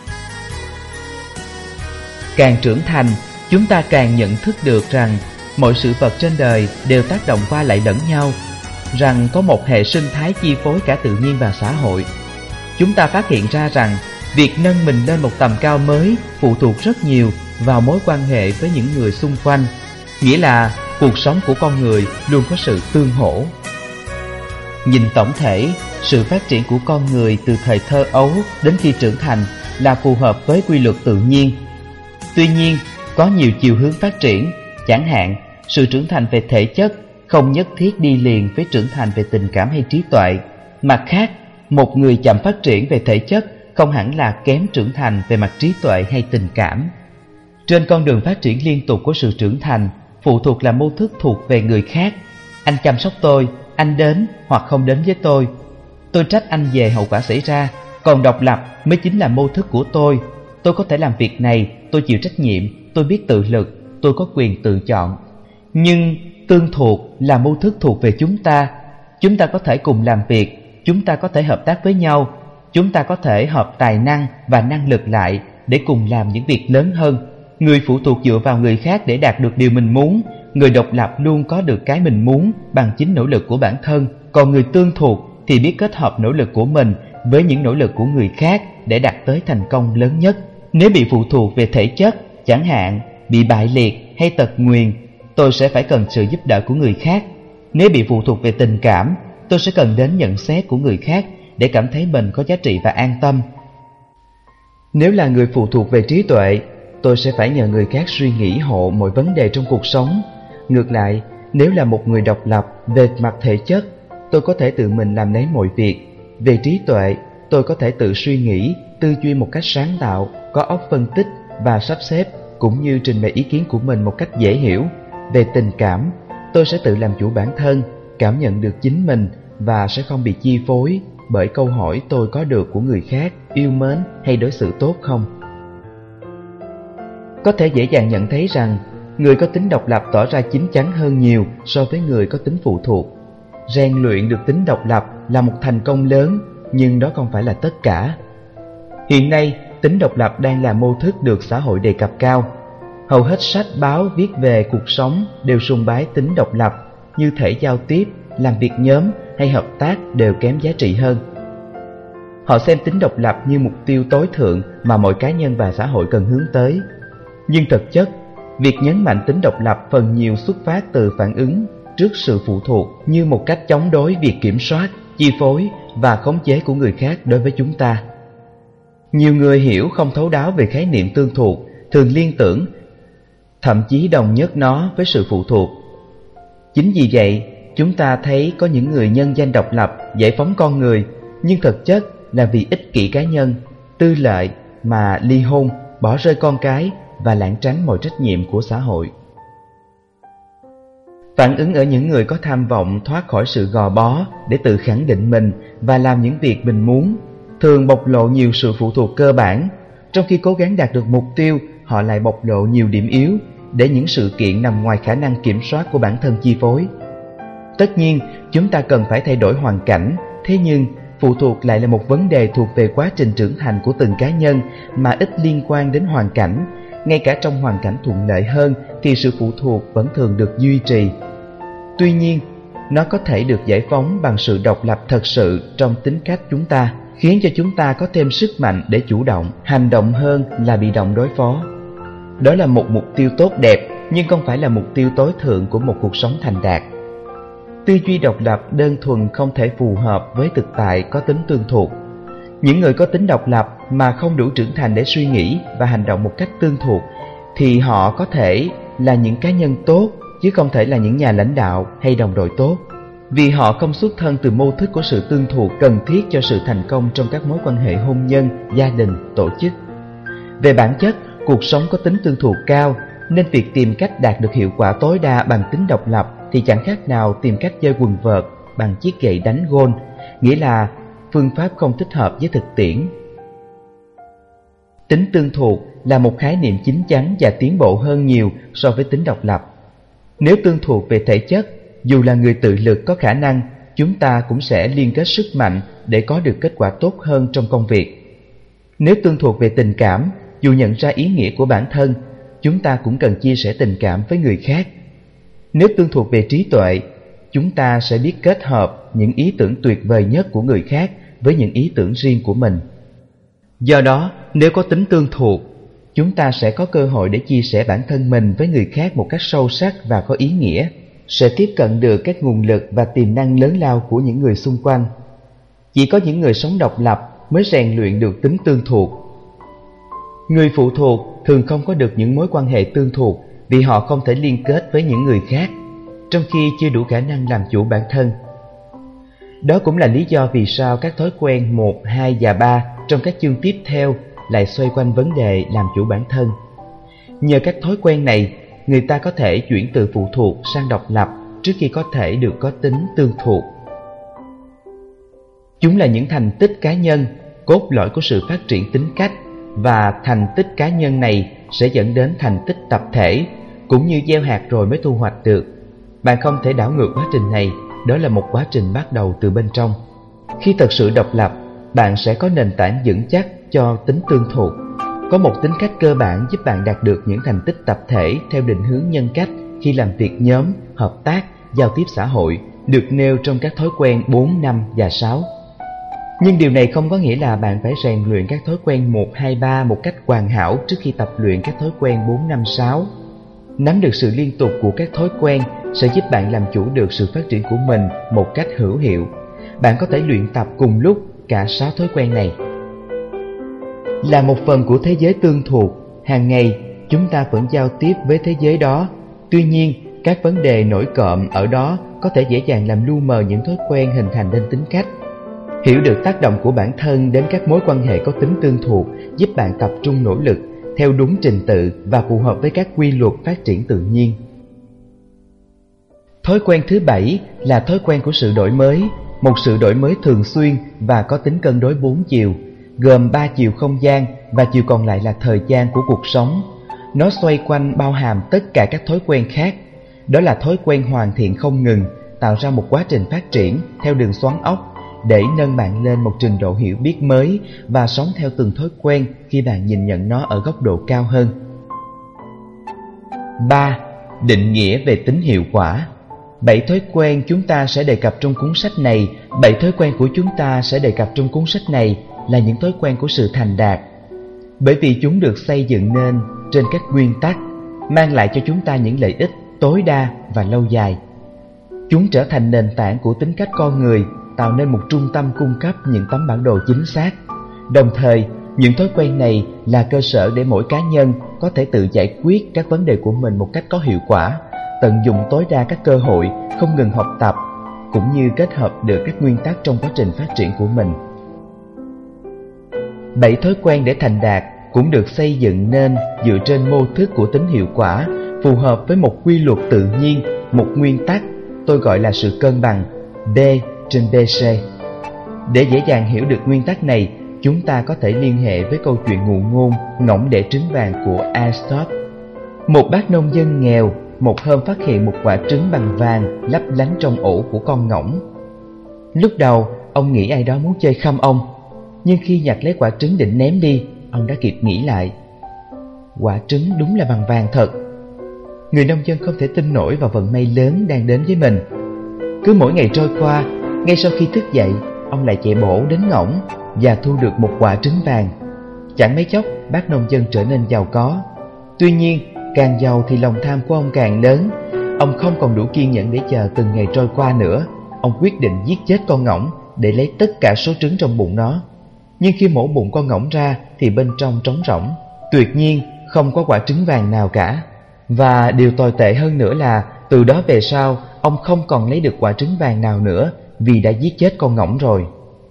Càng trưởng thành, chúng ta càng nhận thức được rằng mọi sự vật trên đời đều tác động qua lại lẫn nhau, rằng có một hệ sinh thái chi phối cả tự nhiên và xã hội. Chúng ta phát hiện ra rằng việc nâng mình lên một tầm cao mới phụ thuộc rất nhiều vào mối quan hệ với những người xung quanh, nghĩa là cuộc sống của con người luôn có sự tương hỗ. Nhìn tổng thể, sự phát triển của con người từ thời thơ ấu đến khi trưởng thành là phù hợp với quy luật tự nhiên. Tuy nhiên, có nhiều chiều hướng phát triển, chẳng hạn, sự trưởng thành về thể chất không nhất thiết đi liền với trưởng thành về tình cảm hay trí tuệ. Mặt khác, một người chậm phát triển về thể chất không hẳn là kém trưởng thành về mặt trí tuệ hay tình cảm. Trên con đường phát triển liên tục của sự trưởng thành, phụ thuộc là mô thức thuộc về người khác. Anh chăm sóc tôi, anh đến hoặc không đến với tôi trách anh về hậu quả xảy ra. Còn độc lập mới chính là mô thức của tôi. Tôi có thể làm việc này, tôi chịu trách nhiệm, tôi biết tự lực, tôi có quyền tự chọn. Nhưng tương thuộc là mô thức thuộc về chúng ta. Chúng ta có thể cùng làm việc, chúng ta có thể hợp tác với nhau, chúng ta có thể hợp tài năng và năng lực lại để cùng làm những việc lớn hơn. Người phụ thuộc dựa vào người khác để đạt được điều mình muốn, người độc lập luôn có được cái mình muốn bằng chính nỗ lực của bản thân. Còn người tương thuộc thì biết kết hợp nỗ lực của mình với những nỗ lực của người khác để đạt tới thành công lớn nhất. Nếu bị phụ thuộc về thể chất, chẳng hạn bị bại liệt hay tật nguyền, tôi sẽ phải cần sự giúp đỡ của người khác. Nếu bị phụ thuộc về tình cảm, tôi sẽ cần đến nhận xét của người khác để cảm thấy mình có giá trị và an tâm. Nếu là người phụ thuộc về trí tuệ, tôi sẽ phải nhờ người khác suy nghĩ hộ mọi vấn đề trong cuộc sống. Ngược lại, nếu là một người độc lập về mặt thể chất, tôi có thể tự mình làm lấy mọi việc. Về trí tuệ, tôi có thể tự suy nghĩ, tư duy một cách sáng tạo, có óc phân tích và sắp xếp, cũng như trình bày ý kiến của mình một cách dễ hiểu. Về tình cảm, tôi sẽ tự làm chủ bản thân, cảm nhận được chính mình và sẽ không bị chi phối bởi câu hỏi tôi có được của người khác, yêu mến hay đối xử tốt không. Có thể dễ dàng nhận thấy rằng người có tính độc lập tỏ ra chín chắn hơn nhiều so với người có tính phụ thuộc. rèn luyện được tính độc lập là một thành công lớn, nhưng đó không phải là tất cả. Hiện nay, tính độc lập đang là mô thức được xã hội đề cập cao. Hầu hết sách báo viết về cuộc sống đều sùng bái tính độc lập, như thể giao tiếp, làm việc nhóm hay hợp tác đều kém giá trị hơn. Họ xem tính độc lập như mục tiêu tối thượng mà mọi cá nhân và xã hội cần hướng tới. Nhưng thực chất, việc nhấn mạnh tính độc lập phần nhiều xuất phát từ phản ứng trước sự phụ thuộc như một cách chống đối việc kiểm soát, chi phối và khống chế của người khác đối với chúng ta. Nhiều người hiểu không thấu đáo về khái niệm tương thuộc, thường liên tưởng, thậm chí đồng nhất nó với sự phụ thuộc. Chính vì vậy, chúng ta thấy có những người nhân danh độc lập, giải phóng con người, nhưng thực chất là vì ích kỷ cá nhân, tư lợi mà ly hôn, bỏ rơi con cái và lảng tránh mọi trách nhiệm của xã hội. Phản ứng ở những người có tham vọng thoát khỏi sự gò bó để tự khẳng định mình và làm những việc mình muốn, thường bộc lộ nhiều sự phụ thuộc cơ bản, trong khi cố gắng đạt được mục tiêu, họ lại bộc lộ nhiều điểm yếu để những sự kiện nằm ngoài khả năng kiểm soát của bản thân chi phối. Tất nhiên, chúng ta cần phải thay đổi hoàn cảnh, thế nhưng phụ thuộc lại là một vấn đề thuộc về quá trình trưởng thành của từng cá nhân mà ít liên quan đến hoàn cảnh. Ngay cả trong hoàn cảnh thuận lợi hơn thì sự phụ thuộc vẫn thường được duy trì. Tuy nhiên, nó có thể được giải phóng bằng sự độc lập thật sự trong tính cách chúng ta, khiến cho chúng ta có thêm sức mạnh để chủ động, hành động hơn là bị động đối phó. Đó là một mục tiêu tốt đẹp, nhưng không phải là mục tiêu tối thượng của một cuộc sống thành đạt. Tư duy độc lập đơn thuần không thể phù hợp với thực tại có tính tương thuộc. Những người có tính độc lập mà không đủ trưởng thành để suy nghĩ và hành động một cách tương thuộc thì họ có thể là những cá nhân tốt chứ không thể là những nhà lãnh đạo hay đồng đội tốt, vì họ không xuất thân từ mô thức của sự tương thuộc cần thiết cho sự thành công trong các mối quan hệ hôn nhân, gia đình, tổ chức. Về bản chất, cuộc sống có tính tương thuộc cao, nên việc tìm cách đạt được hiệu quả tối đa bằng tính độc lập thì chẳng khác nào tìm cách chơi quần vợt bằng chiếc gậy đánh gôn, nghĩa là phương pháp không thích hợp với thực tiễn. Tính tương thuộc là một khái niệm chín chắn và tiến bộ hơn nhiều so với tính độc lập. Nếu tương thuộc về thể chất, dù là người tự lực có khả năng, chúng ta cũng sẽ liên kết sức mạnh để có được kết quả tốt hơn trong công việc. Nếu tương thuộc về tình cảm, dù nhận ra ý nghĩa của bản thân, chúng ta cũng cần chia sẻ tình cảm với người khác. Nếu tương thuộc về trí tuệ, chúng ta sẽ biết kết hợp những ý tưởng tuyệt vời nhất của người khác với những ý tưởng riêng của mình. Do đó, nếu có tính tương thuộc, chúng ta sẽ có cơ hội để chia sẻ bản thân mình với người khác một cách sâu sắc và có ý nghĩa, sẽ tiếp cận được các nguồn lực và tiềm năng lớn lao của những người xung quanh. Chỉ có những người sống độc lập mới rèn luyện được tính tương thuộc. Người phụ thuộc thường không có được những mối quan hệ tương thuộc vì họ không thể liên kết với những người khác, trong khi chưa đủ khả năng làm chủ bản thân. Đó cũng là lý do vì sao các thói quen 1, 2 và 3 trong các chương tiếp theo lại xoay quanh vấn đề làm chủ bản thân. Nhờ các thói quen này, người ta có thể chuyển từ phụ thuộc sang độc lập trước khi có thể được có tính tương thuộc. Chúng là những thành tích cá nhân, cốt lõi của sự phát triển tính cách, và thành tích cá nhân này sẽ dẫn đến thành tích tập thể, cũng như gieo hạt rồi mới thu hoạch được. Bạn không thể đảo ngược quá trình này, đó là một quá trình bắt đầu từ bên trong. Khi thật sự độc lập, bạn sẽ có nền tảng vững chắc cho tính tương thuộc, có một tính cách cơ bản giúp bạn đạt được những thành tích tập thể theo định hướng nhân cách khi làm việc nhóm, hợp tác, giao tiếp xã hội, được nêu trong các thói quen 4, 5 và 6. Nhưng điều này không có nghĩa là bạn phải rèn luyện các thói quen 1, 2, 3 một cách hoàn hảo trước khi tập luyện các thói quen 4, 5, 6. Nắm được sự liên tục của các thói quen sẽ giúp bạn làm chủ được sự phát triển của mình một cách hữu hiệu. Bạn có thể luyện tập cùng lúc cả 6 thói quen này. Là một phần của thế giới tương thuộc, hàng ngày chúng ta vẫn giao tiếp với thế giới đó. Tuy nhiên, các vấn đề nổi cộm ở đó có thể dễ dàng làm lu mờ những thói quen hình thành nên tính cách. Hiểu được tác động của bản thân đến các mối quan hệ có tính tương thuộc giúp bạn tập trung nỗ lực theo đúng trình tự và phù hợp với các quy luật phát triển tự nhiên. Thói quen thứ 7 là thói quen của sự đổi mới, một sự đổi mới thường xuyên và có tính cân đối 4 chiều, gồm 3 chiều không gian và chiều còn lại là thời gian của cuộc sống. Nó xoay quanh bao hàm tất cả các thói quen khác. Đó là thói quen hoàn thiện không ngừng, tạo ra một quá trình phát triển theo đường xoắn ốc để nâng bạn lên một trình độ hiểu biết mới và sống theo từng thói quen khi bạn nhìn nhận nó ở góc độ cao hơn. 3. Định nghĩa về tính hiệu quả. 7 thói quen chúng ta sẽ đề cập trong cuốn sách này, 7 thói quen của chúng ta sẽ đề cập trong cuốn sách này là những thói quen của sự thành đạt. Bởi vì chúng được xây dựng nên trên các nguyên tắc, mang lại cho chúng ta những lợi ích tối đa và lâu dài. Chúng trở thành nền tảng của tính cách con người, tạo nên một trung tâm cung cấp những tấm bản đồ chính xác. Đồng thời, những thói quen này là cơ sở để mỗi cá nhân có thể tự giải quyết các vấn đề của mình một cách có hiệu quả, tận dụng tối đa các cơ hội, không ngừng học tập, cũng như kết hợp được các nguyên tắc trong quá trình phát triển của mình. 7 thói quen để thành đạt cũng được xây dựng nên dựa trên mô thức của tính hiệu quả, phù hợp với một quy luật tự nhiên, một nguyên tắc tôi gọi là sự cân bằng B/BC. Để dễ dàng hiểu được nguyên tắc này, chúng ta có thể liên hệ với câu chuyện ngụ ngôn ngỗng đẻ trứng vàng của Aesop. Một bác nông dân nghèo một hôm phát hiện một quả trứng bằng vàng lấp lánh trong ổ của con ngỗng. Lúc đầu, ông nghĩ ai đó muốn chơi khăm ông, nhưng khi nhặt lấy quả trứng định ném đi, ông đã kịp nghĩ lại. Quả trứng đúng là bằng vàng thật. Người nông dân không thể tin nổi vào vận may lớn đang đến với mình. Cứ mỗi ngày trôi qua, ngay sau khi thức dậy, ông lại chạy bổ đến ngỗng và thu được một quả trứng vàng. Chẳng mấy chốc, bác nông dân trở nên giàu có. Tuy nhiên, càng giàu thì lòng tham của ông càng lớn. Ông không còn đủ kiên nhẫn để chờ từng ngày trôi qua nữa. Ông quyết định giết chết con ngỗng để lấy tất cả số trứng trong bụng nó. Nhưng khi mổ bụng con ngỗng ra thì bên trong trống rỗng, tuyệt nhiên không có quả trứng vàng nào cả. Và điều tồi tệ hơn nữa là từ đó về sau, ông không còn lấy được quả trứng vàng nào nữa vì đã giết chết con ngỗng rồi.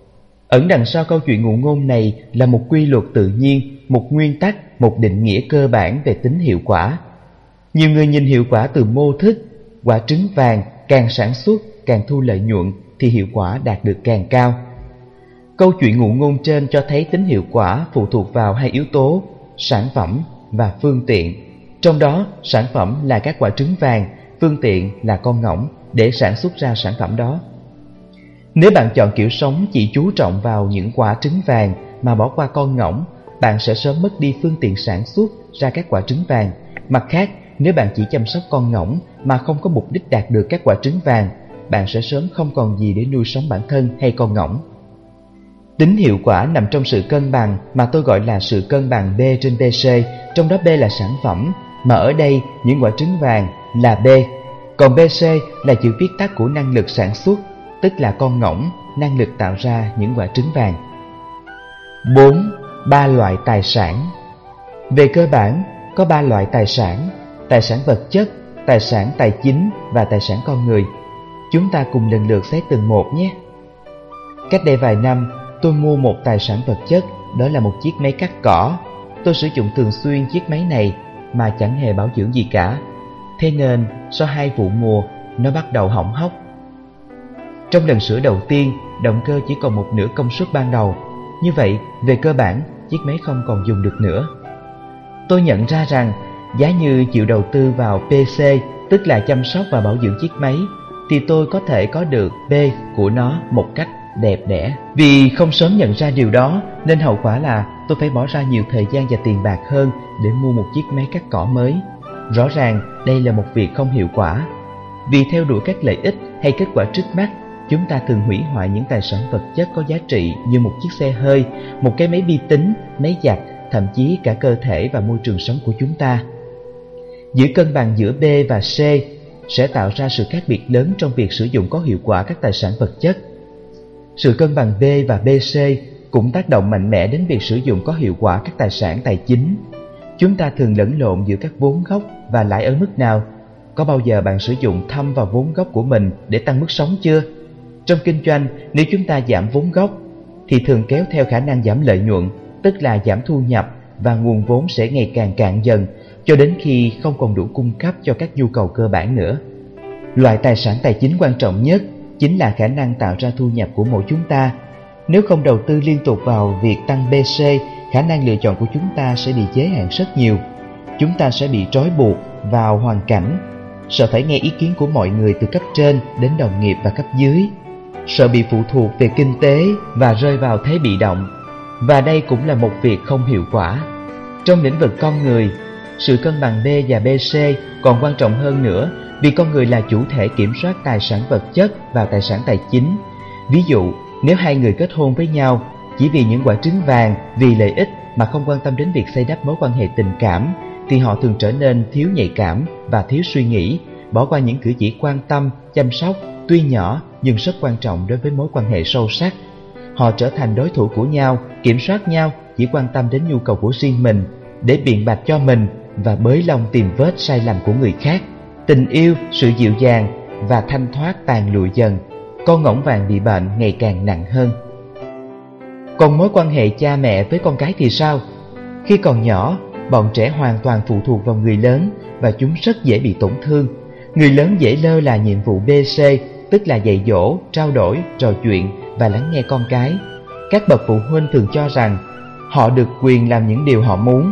Ẩn đằng sau câu chuyện ngụ ngôn này là một quy luật tự nhiên, một nguyên tắc, một định nghĩa cơ bản về tính hiệu quả. Nhiều người nhìn hiệu quả từ mô thức, quả trứng vàng càng sản xuất, càng thu lợi nhuận thì hiệu quả đạt được càng cao. Câu chuyện ngụ ngôn trên cho thấy tính hiệu quả phụ thuộc vào hai yếu tố, sản phẩm và phương tiện. Trong đó, sản phẩm là các quả trứng vàng, phương tiện là con ngỗng để sản xuất ra sản phẩm đó. Nếu bạn chọn kiểu sống chỉ chú trọng vào những quả trứng vàng mà bỏ qua con ngỗng, bạn sẽ sớm mất đi phương tiện sản xuất ra các quả trứng vàng. Mặt khác, nếu bạn chỉ chăm sóc con ngỗng mà không có mục đích đạt được các quả trứng vàng, bạn sẽ sớm không còn gì để nuôi sống bản thân hay con ngỗng. Tính hiệu quả nằm trong sự cân bằng mà tôi gọi là sự cân bằng B/BC, trong đó B là sản phẩm, mà ở đây những quả trứng vàng là B, còn BC là chữ viết tắt của năng lực sản xuất, tức là con ngỗng, năng lực tạo ra những quả trứng vàng. 4. 3 loại tài sản. Về cơ bản, có 3 loại tài sản vật chất, tài sản tài chính và tài sản con người. Chúng ta cùng lần lượt xét từng một nhé. Cách đây vài năm, tôi mua một tài sản vật chất, đó là một chiếc máy cắt cỏ. Tôi sử dụng thường xuyên chiếc máy này mà chẳng hề bảo dưỡng gì cả. Thế nên, sau 2 vụ mùa, nó bắt đầu hỏng hóc. Trong lần sửa đầu tiên, động cơ chỉ còn một nửa công suất ban đầu. Như vậy, về cơ bản, chiếc máy không còn dùng được nữa. Tôi nhận ra rằng, giá như chịu đầu tư vào PC, tức là chăm sóc và bảo dưỡng chiếc máy, thì tôi có thể có được B của nó một cách đẹp đẽ. Vì không sớm nhận ra điều đó, nên hậu quả là tôi phải bỏ ra nhiều thời gian và tiền bạc hơn để mua một chiếc máy cắt cỏ mới. Rõ ràng, đây là một việc không hiệu quả. Vì theo đuổi các lợi ích hay kết quả trước mắt, chúng ta thường hủy hoại những tài sản vật chất có giá trị như một chiếc xe hơi, một cái máy vi tính, máy giặt, thậm chí cả cơ thể và môi trường sống của chúng ta. Giữ cân bằng giữa B và C sẽ tạo ra sự khác biệt lớn trong việc sử dụng có hiệu quả các tài sản vật chất. Sự cân bằng B và BC cũng tác động mạnh mẽ đến việc sử dụng có hiệu quả các tài sản tài chính. Chúng ta thường lẫn lộn giữa các vốn gốc và lãi ở mức nào. Có bao giờ bạn sử dụng thâm vào vốn gốc của mình để tăng mức sống chưa? Trong kinh doanh, nếu chúng ta giảm vốn gốc thì thường kéo theo khả năng giảm lợi nhuận, tức là giảm thu nhập, và nguồn vốn sẽ ngày càng cạn dần cho đến khi không còn đủ cung cấp cho các nhu cầu cơ bản nữa. Loại tài sản tài chính quan trọng nhất chính là khả năng tạo ra thu nhập của mỗi chúng ta. Nếu không đầu tư liên tục vào việc tăng BC, khả năng lựa chọn của chúng ta sẽ bị giới hạn rất nhiều. Chúng ta sẽ bị trói buộc vào hoàn cảnh. sợ phải nghe ý kiến của mọi người từ cấp trên đến đồng nghiệp và cấp dưới, sợ bị phụ thuộc về kinh tế và rơi vào thế bị động. Và đây cũng là một việc không hiệu quả. Trong lĩnh vực con người, sự cân bằng B và BC còn quan trọng hơn nữa, vì con người là chủ thể kiểm soát tài sản vật chất và tài sản tài chính. Ví dụ, nếu hai người kết hôn với nhau chỉ vì những quả trứng vàng, vì lợi ích mà không quan tâm đến việc xây đắp mối quan hệ tình cảm, thì họ thường trở nên thiếu nhạy cảm và thiếu suy nghĩ, bỏ qua những cử chỉ quan tâm, chăm sóc tuy nhỏ nhưng rất quan trọng đối với mối quan hệ sâu sắc. Họ trở thành đối thủ của nhau, kiểm soát nhau, chỉ quan tâm đến nhu cầu của riêng mình để biện bạch cho mình và bới lông tìm vết sai lầm của người khác. Tình yêu, sự dịu dàng và thanh thoát tàn lụi dần, con ngỗng vàng bị bệnh ngày càng nặng hơn. Còn mối quan hệ cha mẹ với con cái thì sao? Khi còn nhỏ, bọn trẻ hoàn toàn phụ thuộc vào người lớn và chúng rất dễ bị tổn thương. Người lớn dễ lơ là nhiệm vụ BC, tức là dạy dỗ, trao đổi, trò chuyện và lắng nghe con cái. Các bậc phụ huynh thường cho rằng họ được quyền làm những điều họ muốn.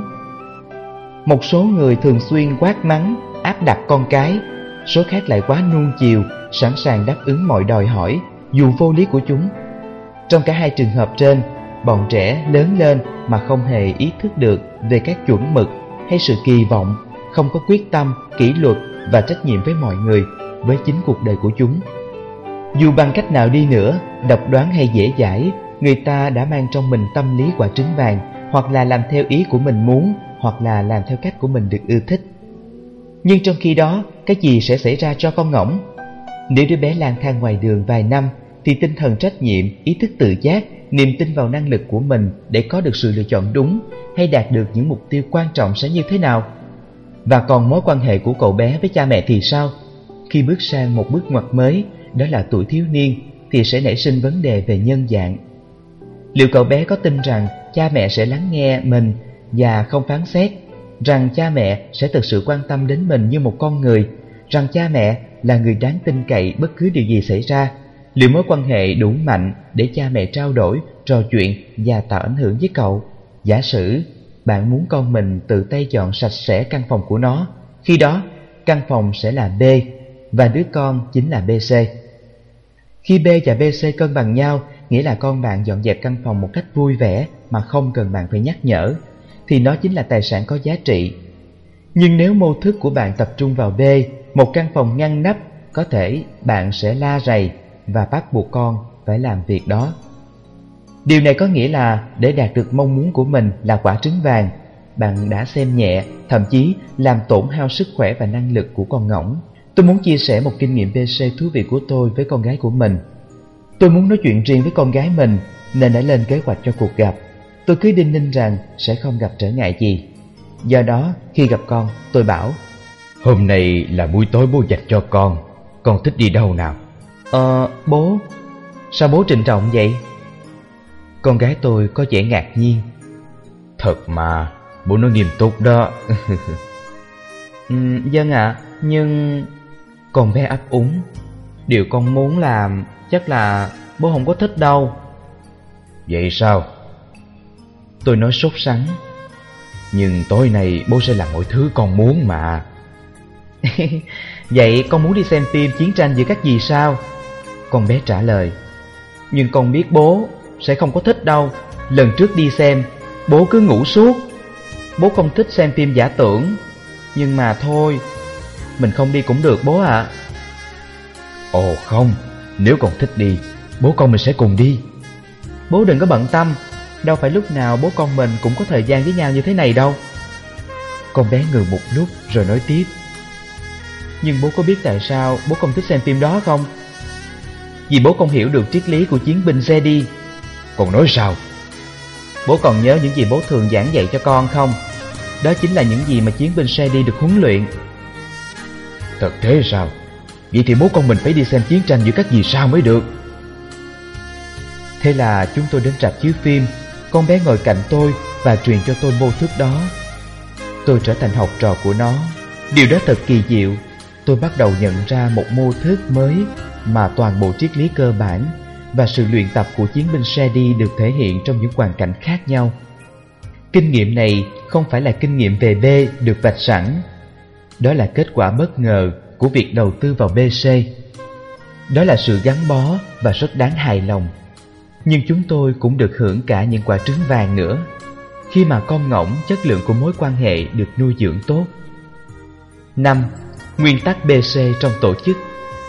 Một số người thường xuyên quát mắng, áp đặt con cái, số khác lại quá nuông chiều, sẵn sàng đáp ứng mọi đòi hỏi, dù vô lý của chúng. Trong cả hai trường hợp trên, bọn trẻ lớn lên mà không hề ý thức được về các chuẩn mực hay sự kỳ vọng, không có quyết tâm, kỷ luật và trách nhiệm với mọi người, với chính cuộc đời của chúng. Dù bằng cách nào đi nữa, độc đoán hay dễ dãi, người ta đã mang trong mình tâm lý quả trứng vàng, hoặc là làm theo ý của mình muốn, hoặc là làm theo cách của mình được ưa thích. Nhưng trong khi đó, cái gì sẽ xảy ra cho con ngỗng? Nếu đứa bé lang thang ngoài đường vài năm, thì tinh thần trách nhiệm, ý thức tự giác, niềm tin vào năng lực của mình để có được sự lựa chọn đúng hay đạt được những mục tiêu quan trọng sẽ như thế nào? Và còn mối quan hệ của cậu bé với cha mẹ thì sao? Khi bước sang một bước ngoặt mới, đó là tuổi thiếu niên, thì sẽ nảy sinh vấn đề về nhân dạng. Liệu cậu bé có tin rằng cha mẹ sẽ lắng nghe mình và không phán xét, rằng cha mẹ sẽ thực sự quan tâm đến mình như một con người, rằng cha mẹ là người đáng tin cậy bất cứ điều gì xảy ra? Liệu mối quan hệ đủ mạnh để cha mẹ trao đổi, trò chuyện và tạo ảnh hưởng với cậu? Giả sử bạn muốn con mình tự tay dọn sạch sẽ căn phòng của nó, khi đó căn phòng sẽ là B và đứa con chính là BC. Khi B và BC cân bằng nhau, nghĩa là con bạn dọn dẹp căn phòng một cách vui vẻ mà không cần bạn phải nhắc nhở, thì nó chính là tài sản có giá trị. Nhưng nếu mô thức của bạn tập trung vào B, một căn phòng ngăn nắp, có thể bạn sẽ la rầy và bắt buộc con phải làm việc đó. Điều này có nghĩa là để đạt được mong muốn của mình là quả trứng vàng, bạn đã xem nhẹ, thậm chí làm tổn hao sức khỏe và năng lực của con ngỗng. Tôi muốn chia sẻ một kinh nghiệm BC thú vị của tôi với con gái của mình. Tôi muốn nói chuyện riêng với con gái mình nên đã lên kế hoạch cho cuộc gặp. Tôi cứ đinh ninh rằng sẽ không gặp trở ngại gì. Do đó, khi gặp con, tôi bảo: Hôm nay là buổi tối bố dành cho con thích đi đâu nào? Bố. Sao bố trịnh trọng vậy? Con gái tôi có vẻ ngạc nhiên. Thật mà, bố nói nghiêm túc đó. Vâng ạ, nhưng... Con bé ấp úng. Điều con muốn làm chắc là bố không có thích đâu. Vậy sao? Tôi nói sốt sắng. Nhưng tối nay bố sẽ làm mọi thứ con muốn mà. Vậy con muốn đi xem phim chiến tranh giữa các dì sao? Con bé trả lời. Nhưng con biết bố sẽ không có thích đâu. Lần trước đi xem, bố cứ ngủ suốt. Bố không thích xem phim giả tưởng. Nhưng mà thôi, mình không đi cũng được bố ạ. Ồ không, nếu con thích đi, bố con mình sẽ cùng đi. Bố đừng có bận tâm, đâu phải lúc nào bố con mình cũng có thời gian với nhau như thế này đâu. Con bé ngừng một lúc rồi nói tiếp. Nhưng bố có biết tại sao bố không thích xem phim đó không? Vì bố không hiểu được triết lý của chiến binh Jedi. Con nói sao? Bố còn nhớ những gì bố thường giảng dạy cho con không? Đó chính là những gì mà chiến binh Jedi được huấn luyện. Thật thế sao? Vậy thì bố con mình phải đi xem chiến tranh giữa các vì sao mới được. Thế là chúng tôi đến rạp chiếu phim. Con bé ngồi cạnh tôi và truyền cho tôi mô thức đó. Tôi trở thành học trò của nó. Điều đó thật kỳ diệu. Tôi bắt đầu nhận ra một mô thức mới mà toàn bộ triết lý cơ bản và sự luyện tập của chiến binh Jedi được thể hiện trong những hoàn cảnh khác nhau. Kinh nghiệm này không phải là kinh nghiệm về B được vạch sẵn. Đó là kết quả bất ngờ của việc đầu tư vào BC. Đó là sự gắn bó và rất đáng hài lòng. Nhưng chúng tôi cũng được hưởng cả những quả trứng vàng nữa, khi mà con ngỗng chất lượng của mối quan hệ được nuôi dưỡng tốt. 5. Nguyên tắc BC trong tổ chức.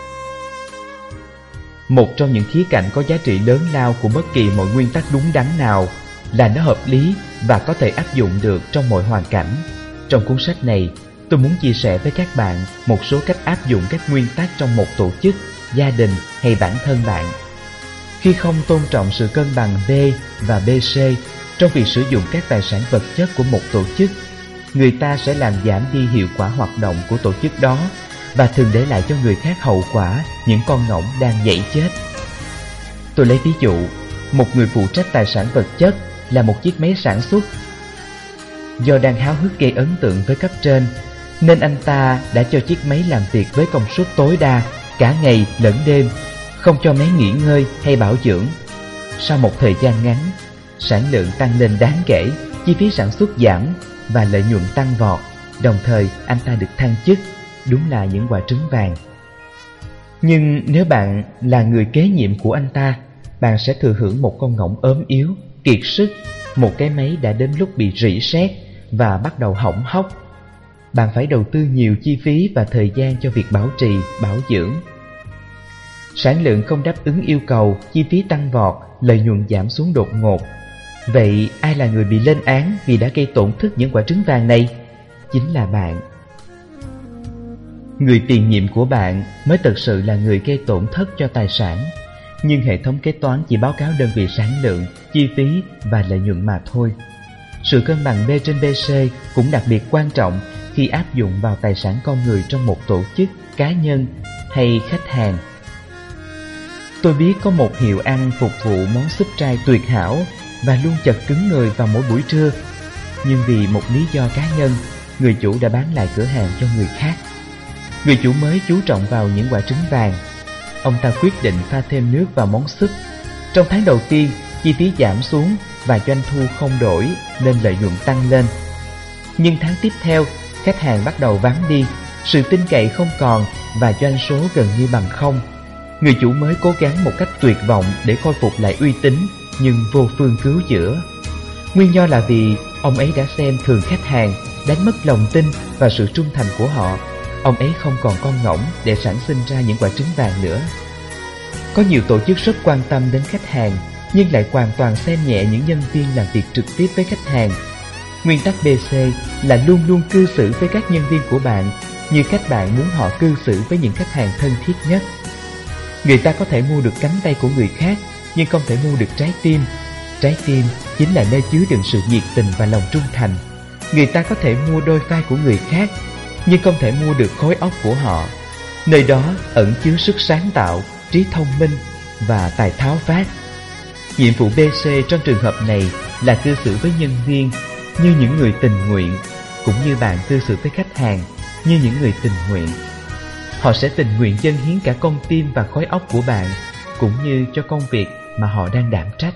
Một trong những khía cạnh có giá trị lớn lao của bất kỳ mọi nguyên tắc đúng đắn nào là nó hợp lý và có thể áp dụng được trong mọi hoàn cảnh. Trong cuốn sách này, tôi muốn chia sẻ với các bạn một số cách áp dụng các nguyên tắc trong một tổ chức, gia đình hay bản thân bạn. Khi không tôn trọng sự cân bằng B và BC trong việc sử dụng các tài sản vật chất của một tổ chức, người ta sẽ làm giảm đi hiệu quả hoạt động của tổ chức đó và thường để lại cho người khác hậu quả những con ngỗng đang dãy chết. Tôi lấy ví dụ, một người phụ trách tài sản vật chất là một chiếc máy sản xuất. Do đang háo hức gây ấn tượng với cấp trên, nên anh ta đã cho chiếc máy làm việc với công suất tối đa cả ngày lẫn đêm, không cho máy nghỉ ngơi hay bảo dưỡng. Sau một thời gian ngắn, sản lượng tăng lên đáng kể, chi phí sản xuất giảm và lợi nhuận tăng vọt. Đồng thời anh ta được thăng chức. Đúng là những quả trứng vàng. Nhưng nếu bạn là người kế nhiệm của anh ta, bạn sẽ thừa hưởng một con ngỗng ốm yếu, kiệt sức, một cái máy đã đến lúc bị rỉ sét và bắt đầu hỏng hóc. Bạn phải đầu tư nhiều chi phí và thời gian cho việc bảo trì, bảo dưỡng. Sản lượng không đáp ứng yêu cầu, chi phí tăng vọt, lợi nhuận giảm xuống đột ngột. Vậy ai là người bị lên án vì đã gây tổn thất những quả trứng vàng này? Chính là bạn. Người tiền nhiệm của bạn mới thực sự là người gây tổn thất cho tài sản, nhưng hệ thống kế toán chỉ báo cáo đơn vị sản lượng, chi phí và lợi nhuận mà thôi. Sự cân bằng B trên BC cũng đặc biệt quan trọng khi áp dụng vào tài sản con người trong một tổ chức, cá nhân hay khách hàng. Tôi biết có một hiệu ăn phục vụ món súp trai tuyệt hảo và luôn chật cứng người vào mỗi buổi trưa, nhưng vì một lý do cá nhân, người chủ đã bán lại cửa hàng cho người khác. Người chủ mới chú trọng vào những quả trứng vàng. Ông ta quyết định pha thêm nước vào món súp. Trong tháng đầu tiên, chi phí giảm xuống và doanh thu không đổi nên lợi nhuận tăng lên. Nhưng tháng tiếp theo, khách hàng bắt đầu vắng đi, sự tin cậy không còn và doanh số gần như bằng không. Người chủ mới cố gắng một cách tuyệt vọng để khôi phục lại uy tín, nhưng vô phương cứu chữa. Nguyên do là vì ông ấy đã xem thường khách hàng, đánh mất lòng tin và sự trung thành của họ. Ông ấy không còn con ngỗng để sản sinh ra những quả trứng vàng nữa. Có nhiều tổ chức rất quan tâm đến khách hàng, nhưng lại hoàn toàn xem nhẹ những nhân viên làm việc trực tiếp với khách hàng. Nguyên tắc BC là luôn luôn cư xử với các nhân viên của bạn như cách bạn muốn họ cư xử với những khách hàng thân thiết nhất. Người ta có thể mua được cánh tay của người khác, nhưng không thể mua được trái tim. Trái tim chính là nơi chứa đựng sự nhiệt tình và lòng trung thành. Người ta có thể mua đôi vai của người khác, nhưng không thể mua được khối óc của họ. Nơi đó ẩn chứa sức sáng tạo, trí thông minh và tài tháo vát. Nhiệm vụ BC trong trường hợp này là cư xử với nhân viên như những người tình nguyện, cũng như bạn cư xử với khách hàng như những người tình nguyện. Họ sẽ tình nguyện dâng hiến cả con tim và khối óc của bạn, cũng như cho công việc mà họ đang đảm trách.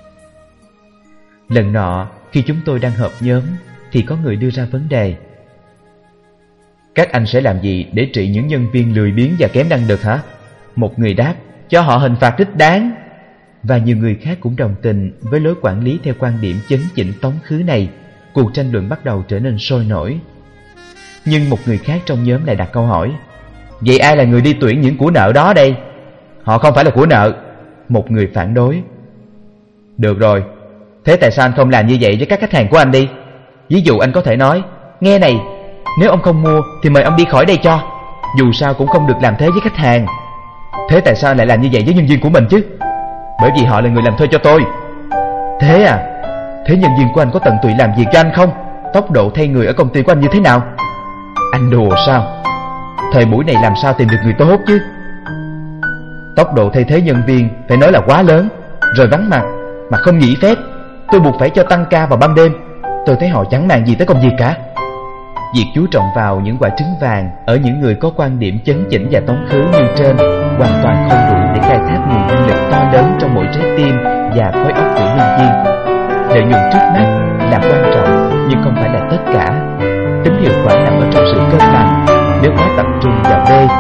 Lần nọ, khi chúng tôi đang họp nhóm, thì có người đưa ra vấn đề. Các anh sẽ làm gì để trị những nhân viên lười biếng và kém năng lực hả? Một người đáp, cho họ hình phạt đích đáng. Và nhiều người khác cũng đồng tình với lối quản lý theo quan điểm chấn chỉnh tống khứ này. Cuộc tranh luận bắt đầu trở nên sôi nổi. Nhưng một người khác trong nhóm lại đặt câu hỏi, vậy ai là người đi tuyển những của nợ đó đây? Họ không phải là của nợ. Một người phản đối. Được rồi, thế tại sao anh không làm như vậy với các khách hàng của anh đi? Ví dụ anh có thể nói, nghe này, nếu ông không mua thì mời ông đi khỏi đây cho. Dù sao cũng không được làm thế với khách hàng. Thế tại sao lại làm như vậy với nhân viên của mình chứ? Bởi vì họ là người làm thuê cho tôi. Thế à? Thế nhân viên của anh có tận tụy làm việc cho anh không? Tốc độ thay người ở công ty của anh như thế nào? Anh đùa sao? Thời buổi này làm sao tìm được người tốt chứ? Tốc độ thay thế nhân viên phải nói là quá lớn, rồi vắng mặt mà không nghỉ phép. Tôi buộc phải cho tăng ca vào ban đêm. Tôi thấy họ chẳng màng gì tới công việc cả. Việc chú trọng vào những quả trứng vàng ở những người có quan điểm chấn chỉnh và tống khứ như trên hoàn toàn không đủ để khai thác nguồn năng lực to lớn trong mỗi trái tim và khối óc của nhân viên. Lợi nhuận trước mắt là quan trọng nhưng không phải là tất cả. Tính hiệu quả nằm ở trong sự cân bằng. Nếu quá tập trung vào B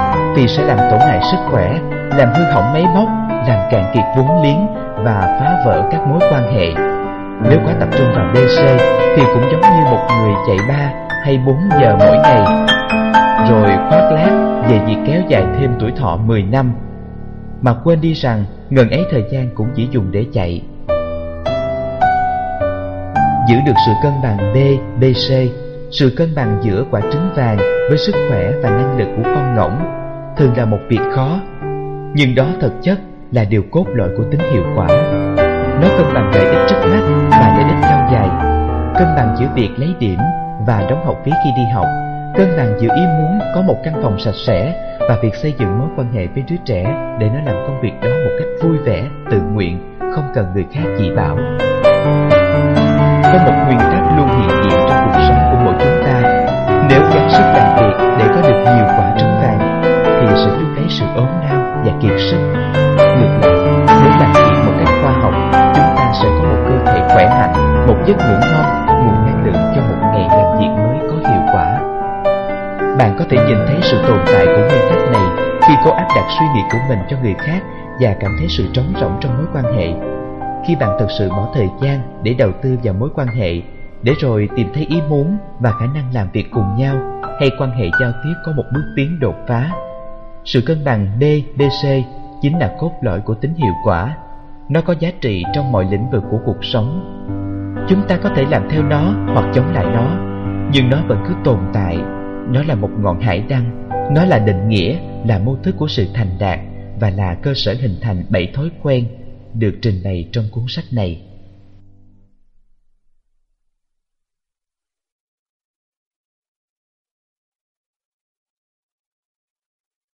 thì sẽ làm tổn hại sức khỏe, làm hư hỏng máy móc, làm cạn kiệt vốn liếng và phá vỡ các mối quan hệ. Nếu quá tập trung vào BC thì cũng giống như một người chạy 3 hay 4 giờ mỗi ngày, rồi khoác lác về việc kéo dài thêm tuổi thọ 10 năm, mà quên đi rằng ngần ấy thời gian cũng chỉ dùng để chạy. Giữ được sự cân bằng B, BC, sự cân bằng giữa quả trứng vàng với sức khỏe và năng lực của con ngỗng thường là một việc khó, nhưng đó thực chất là điều cốt lõi của tính hiệu quả. Nó cân bằng lợi ích trước mắt và lợi ích lâu dài, cân bằng giữa việc lấy điểm và đóng học phí khi đi học, cân bằng giữa ý muốn có một căn phòng sạch sẽ và việc xây dựng mối quan hệ với đứa trẻ để nó làm công việc đó một cách vui vẻ, tự nguyện, không cần người khác chỉ bảo. Có một nguyên tắc luôn hiện diện trong cuộc sống của mỗi chúng ta: nếu gắng sức làm việc để có được nhiều quả trứng vàng thì sẽ luôn thấy sự ốm đau và kiệt sức. Ngược lại, nếu làm việc một cách khoa học, chúng ta sẽ có một cơ thể khỏe mạnh, một giấc ngủ ngon, nguồn năng lượng cho một ngày làm việc mới có hiệu quả. Bạn có thể nhìn thấy sự tồn tại của nguyên tắc này khi cố áp đặt suy nghĩ của mình cho người khác và cảm thấy sự trống rỗng trong mối quan hệ. Khi bạn thực sự bỏ thời gian để đầu tư vào mối quan hệ, để rồi tìm thấy ý muốn và khả năng làm việc cùng nhau, hay quan hệ giao tiếp có một bước tiến đột phá. Sự cân bằng B, BC chính là cốt lõi của tính hiệu quả. Nó có giá trị trong mọi lĩnh vực của cuộc sống. Chúng ta có thể làm theo nó hoặc chống lại nó, nhưng nó vẫn cứ tồn tại. Nó là một ngọn hải đăng, nó là định nghĩa, là mô thức của sự thành đạt và là cơ sở hình thành 7 thói quen được trình bày trong cuốn sách này.